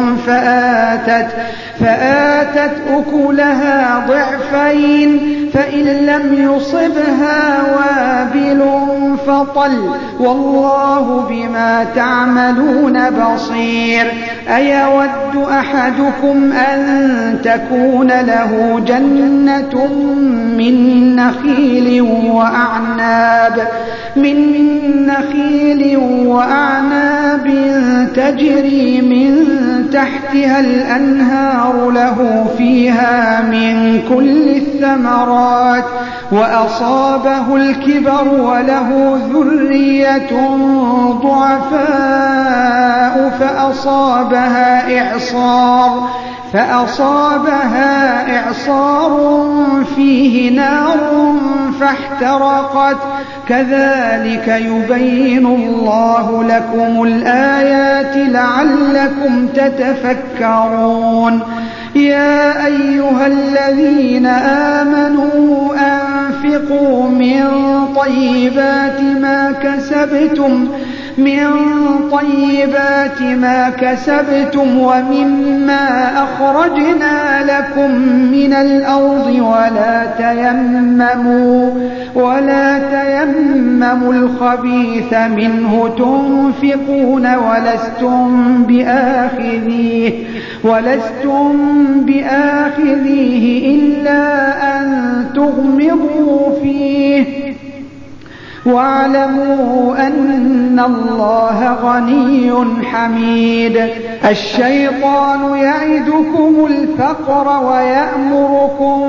فآتت أكلها ضعفين فإن لم يصبها وابل فطل والله بما تعملون بصير أيود أحدكم أن تكون له جنة من نخيل وأعناب تجري من تحتها الأنهار له فيها من كل الثمرات وأصابه الكبر وله ذرية ضعفاء فأصابها إعصار فيه نار فاحترقت كذلك يبين الله لكم الآيات لعلكم تتفكرون يا أيها الذين آمنوا أنفقوا من طيبات ما كسبتم ومما أخرجنا لكم من الأرض ولا تيمموا الخبيث منه تنفقون ولستم بآخذيه إلا أن تغمضوا فيه واعلموا أن الله غني حميد الشيطان يعدكم الفقر ويأمركم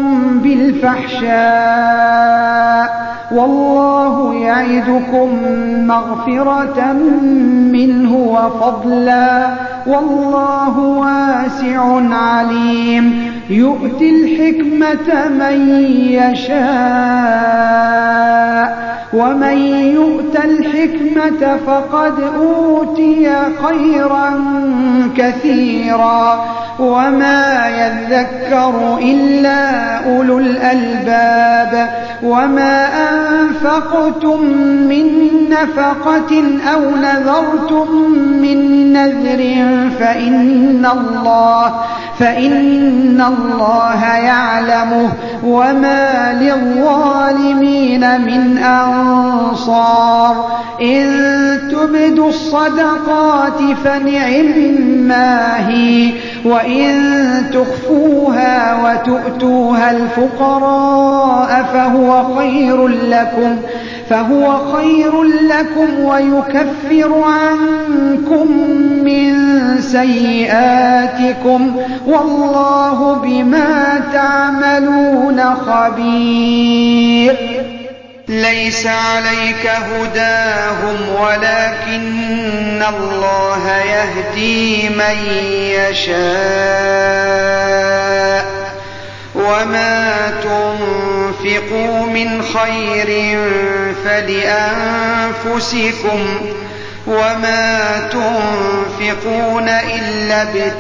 بالفحشاء والله يعدكم مغفرة منه وفضلا والله واسع عليم يؤتي الحكمة من يشاء ومن يؤت الحكمة فقد أوتي خيرا كثيرا وما يذكر إلا أولو الألباب وما أنفقتم من نفقة أو نذرتم من نذر فإن الله يعلمه وما للظالمين من أنصار إن تبدوا الصدقات فنعما هي وإن تخفوها وتؤتوها الفقراء فهو خير لكم ويكفر عنكم من سيئاتكم والله بما تعملون خبير ليس عليك هداهم ولكن الله يهدي من يشاء وما تنفقوا من خير فلأنفسكم وما تنفقون إلا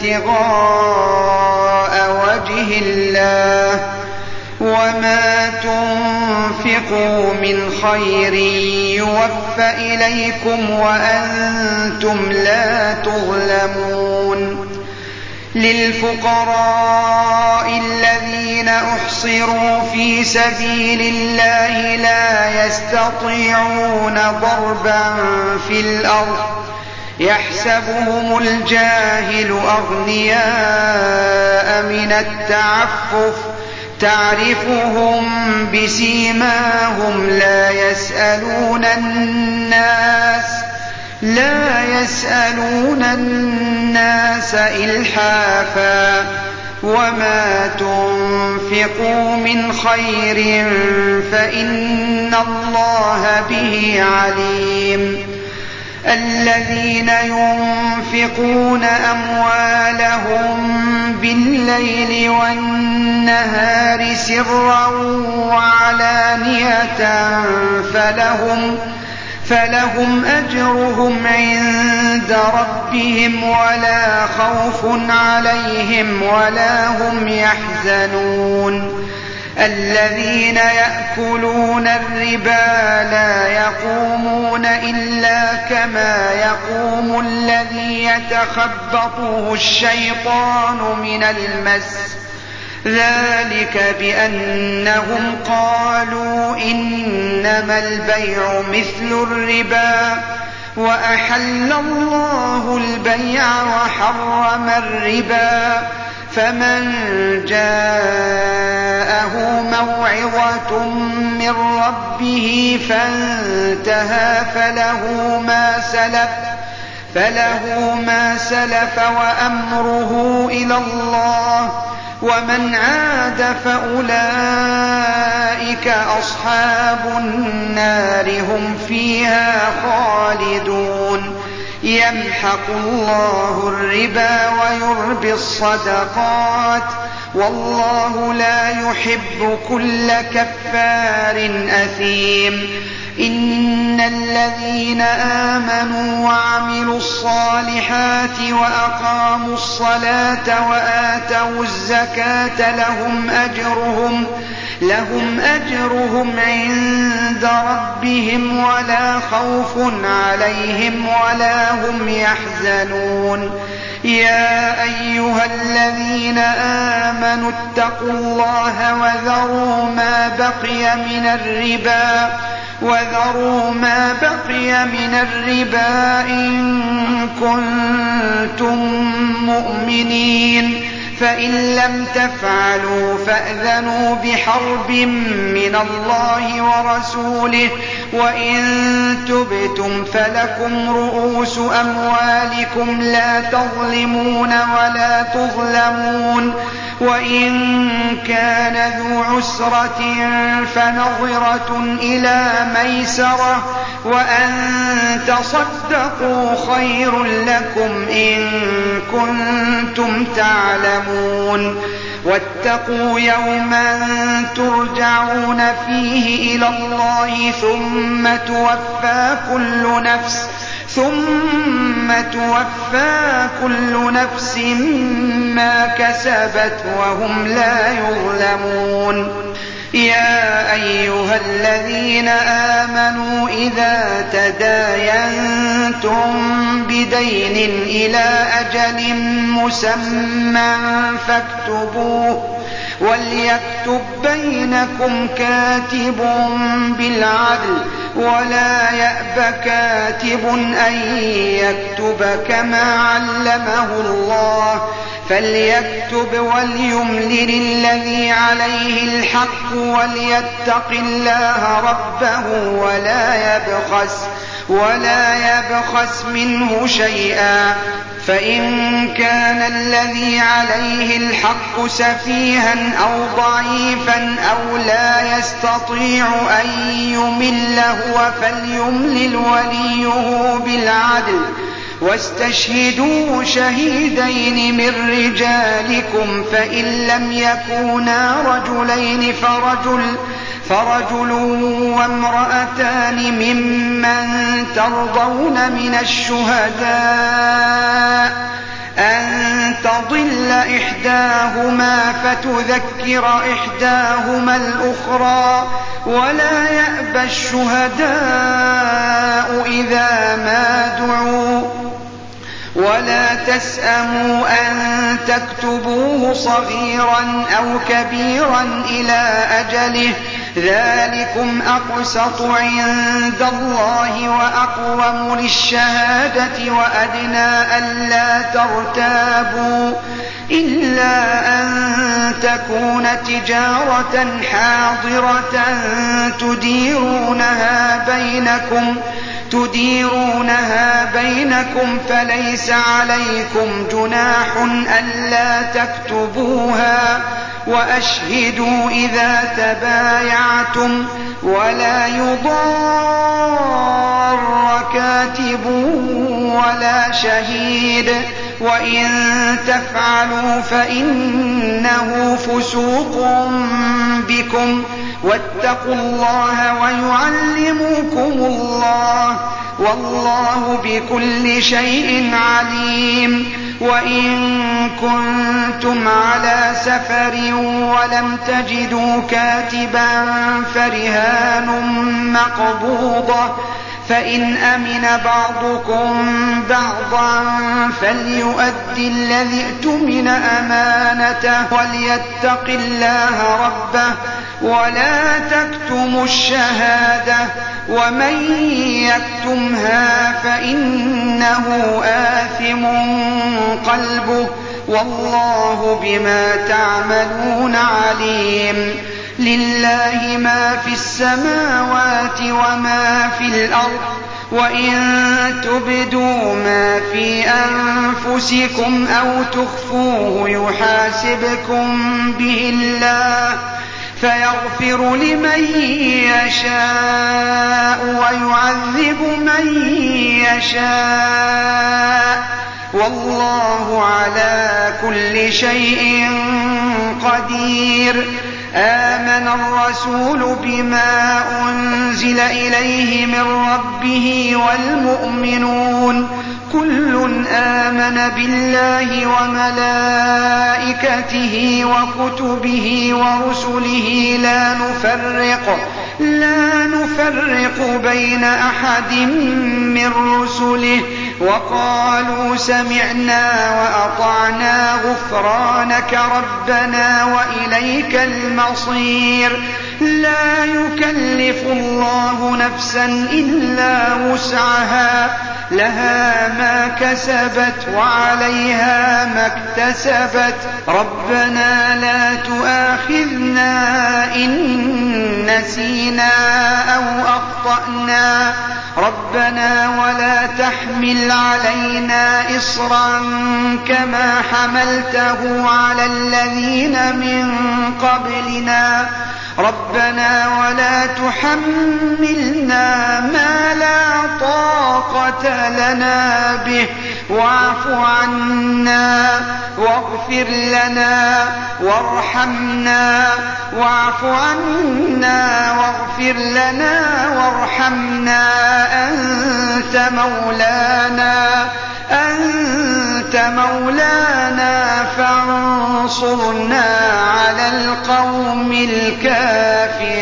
ابتغاء وجه الله وما تنفقوا من خير يوفى إليكم وأنتم لا تظلمون للفقراء الذين أحصروا في سبيل الله لا يستطيعون ضربا في الأرض يحسبهم الجاهل أغنياء من التعفف تعرفهم بسيماهم لا يسألون الناس إلحافا وما تنفقوا من خير فإن الله به عليم الذين ينفقون أموالهم بالليل والنهار سرا وعلانية فلهم أجرهم عند ربهم ولا خوف عليهم ولا هم يحزنون الذين يأكلون الربا لا يقومون إلا كما يقوم الذي يتخبطه الشيطان من المس ذلك بأنهم قالوا إنما البيع مثل الربا وأحل الله البيع وحرم الربا فمن جاءه موعظة من ربه فانتهى فله ما سلف وأمره إلى الله ومن عاد فأولئك أصحاب النار هم فيها خالدون يمحق الله الربا ويربي الصدقات والله لا يحب كل كفار أثيم إن الذين آمنوا وعملوا الصالحات وأقاموا الصلاة وآتوا الزكاة لهم أجرهم عند ربهم ولا خوف عليهم ولا هم يحزنون يا أيها الذين آمنوا اتقوا الله وذروا ما بقي من الربا إن كنتم مؤمنين فإن لم تفعلوا فأذنوا بحرب من الله ورسوله وإن تبتم فلكم رؤوس أموالكم لا تظلمون ولا تظلمون وإن كان ذو عسرة فنظرة إلى ميسرة وأن تصدقوا خير لكم إن كنتم تعلمون واتقوا يوما ترجعون فيه إلى الله ثم توفى كل نفس ما كسبت وهم لا يظلمون يا أيها الذين آمنوا إذا تداينتم بدين إلى أجل مسمى فاكتبوه وليكتب بينكم كاتب بالعدل ولا يأب كاتب أن يكتب كما علمه الله فليكتب وليملل الذي عليه الحق وليتق الله ربه ولا يبخس منه شيئا فإن كان الذي عليه الحق سفيها أو ضعيفا أو لا يستطيع أن يمل هو فليملل وليه بالعدل واستشهدوا شهيدين من رجالكم فإن لم يكونا رجلين فرجل وامرأتان ممن ترضون من الشهداء أن تضل إحداهما فتذكر إحداهما الأخرى ولا يأبى الشهداء إذا ما دعوا ولا تسأموا أن تكتبوه صغيرا أو كبيرا إلى أجله ذلكم أقسط عند الله وأقوم للشهادة وأدنى ألا ترتابوا إلا أن تكون تجارة حاضرة تديرونها بينكم فليس عليكم جناح ألا تكتبوها وأشهدوا إذا تبايعتم ولا يضار كاتب ولا شهيد وإن تفعلوا فإنه فسوق بكم واتقوا الله ويعلمكم الله والله بكل شيء عليم وإن كنتم على سفر ولم تجدوا كاتبا فرهان مقبوضة فإن أمن بعضكم بعضا فليؤدي الذي اؤتمن أمانته وليتق الله ربه ولا تكتموا الشهادة ومن يكتمها فإنه آثم قلبه والله بما تعملون عليم لله ما في السماوات وما في الأرض وإن تبدوا ما في أنفسكم أو تخفوه يحاسبكم به الله فيغفر لمن يشاء ويعذب من يشاء والله على كل شيء قدير. آمن الرسول بما أنزل إليه من ربه والمؤمنون كل آمن بالله وملائكته وكتبه ورسله لا نفرق بين أحد من رسله وقالوا سمعنا وأطعنا غفرانك ربنا وإليك المصير. لا يكلف الله نفسا إلا وسعها لها ما كسبت وعليها ما اكتسبت ربنا لا تؤاخذنا إن نسينا أو أخطأنا ربنا ولا تحمل علينا إصرا كما حملته على الذين من قبلنا ربنا ولا تحملنا ما لا طاقة لنا به واعف عنا واغفر لنا وارحمنا واعف عنا واغفر لنا وارحمنا أنت مولانا فانصرنا على القوم الكافرين.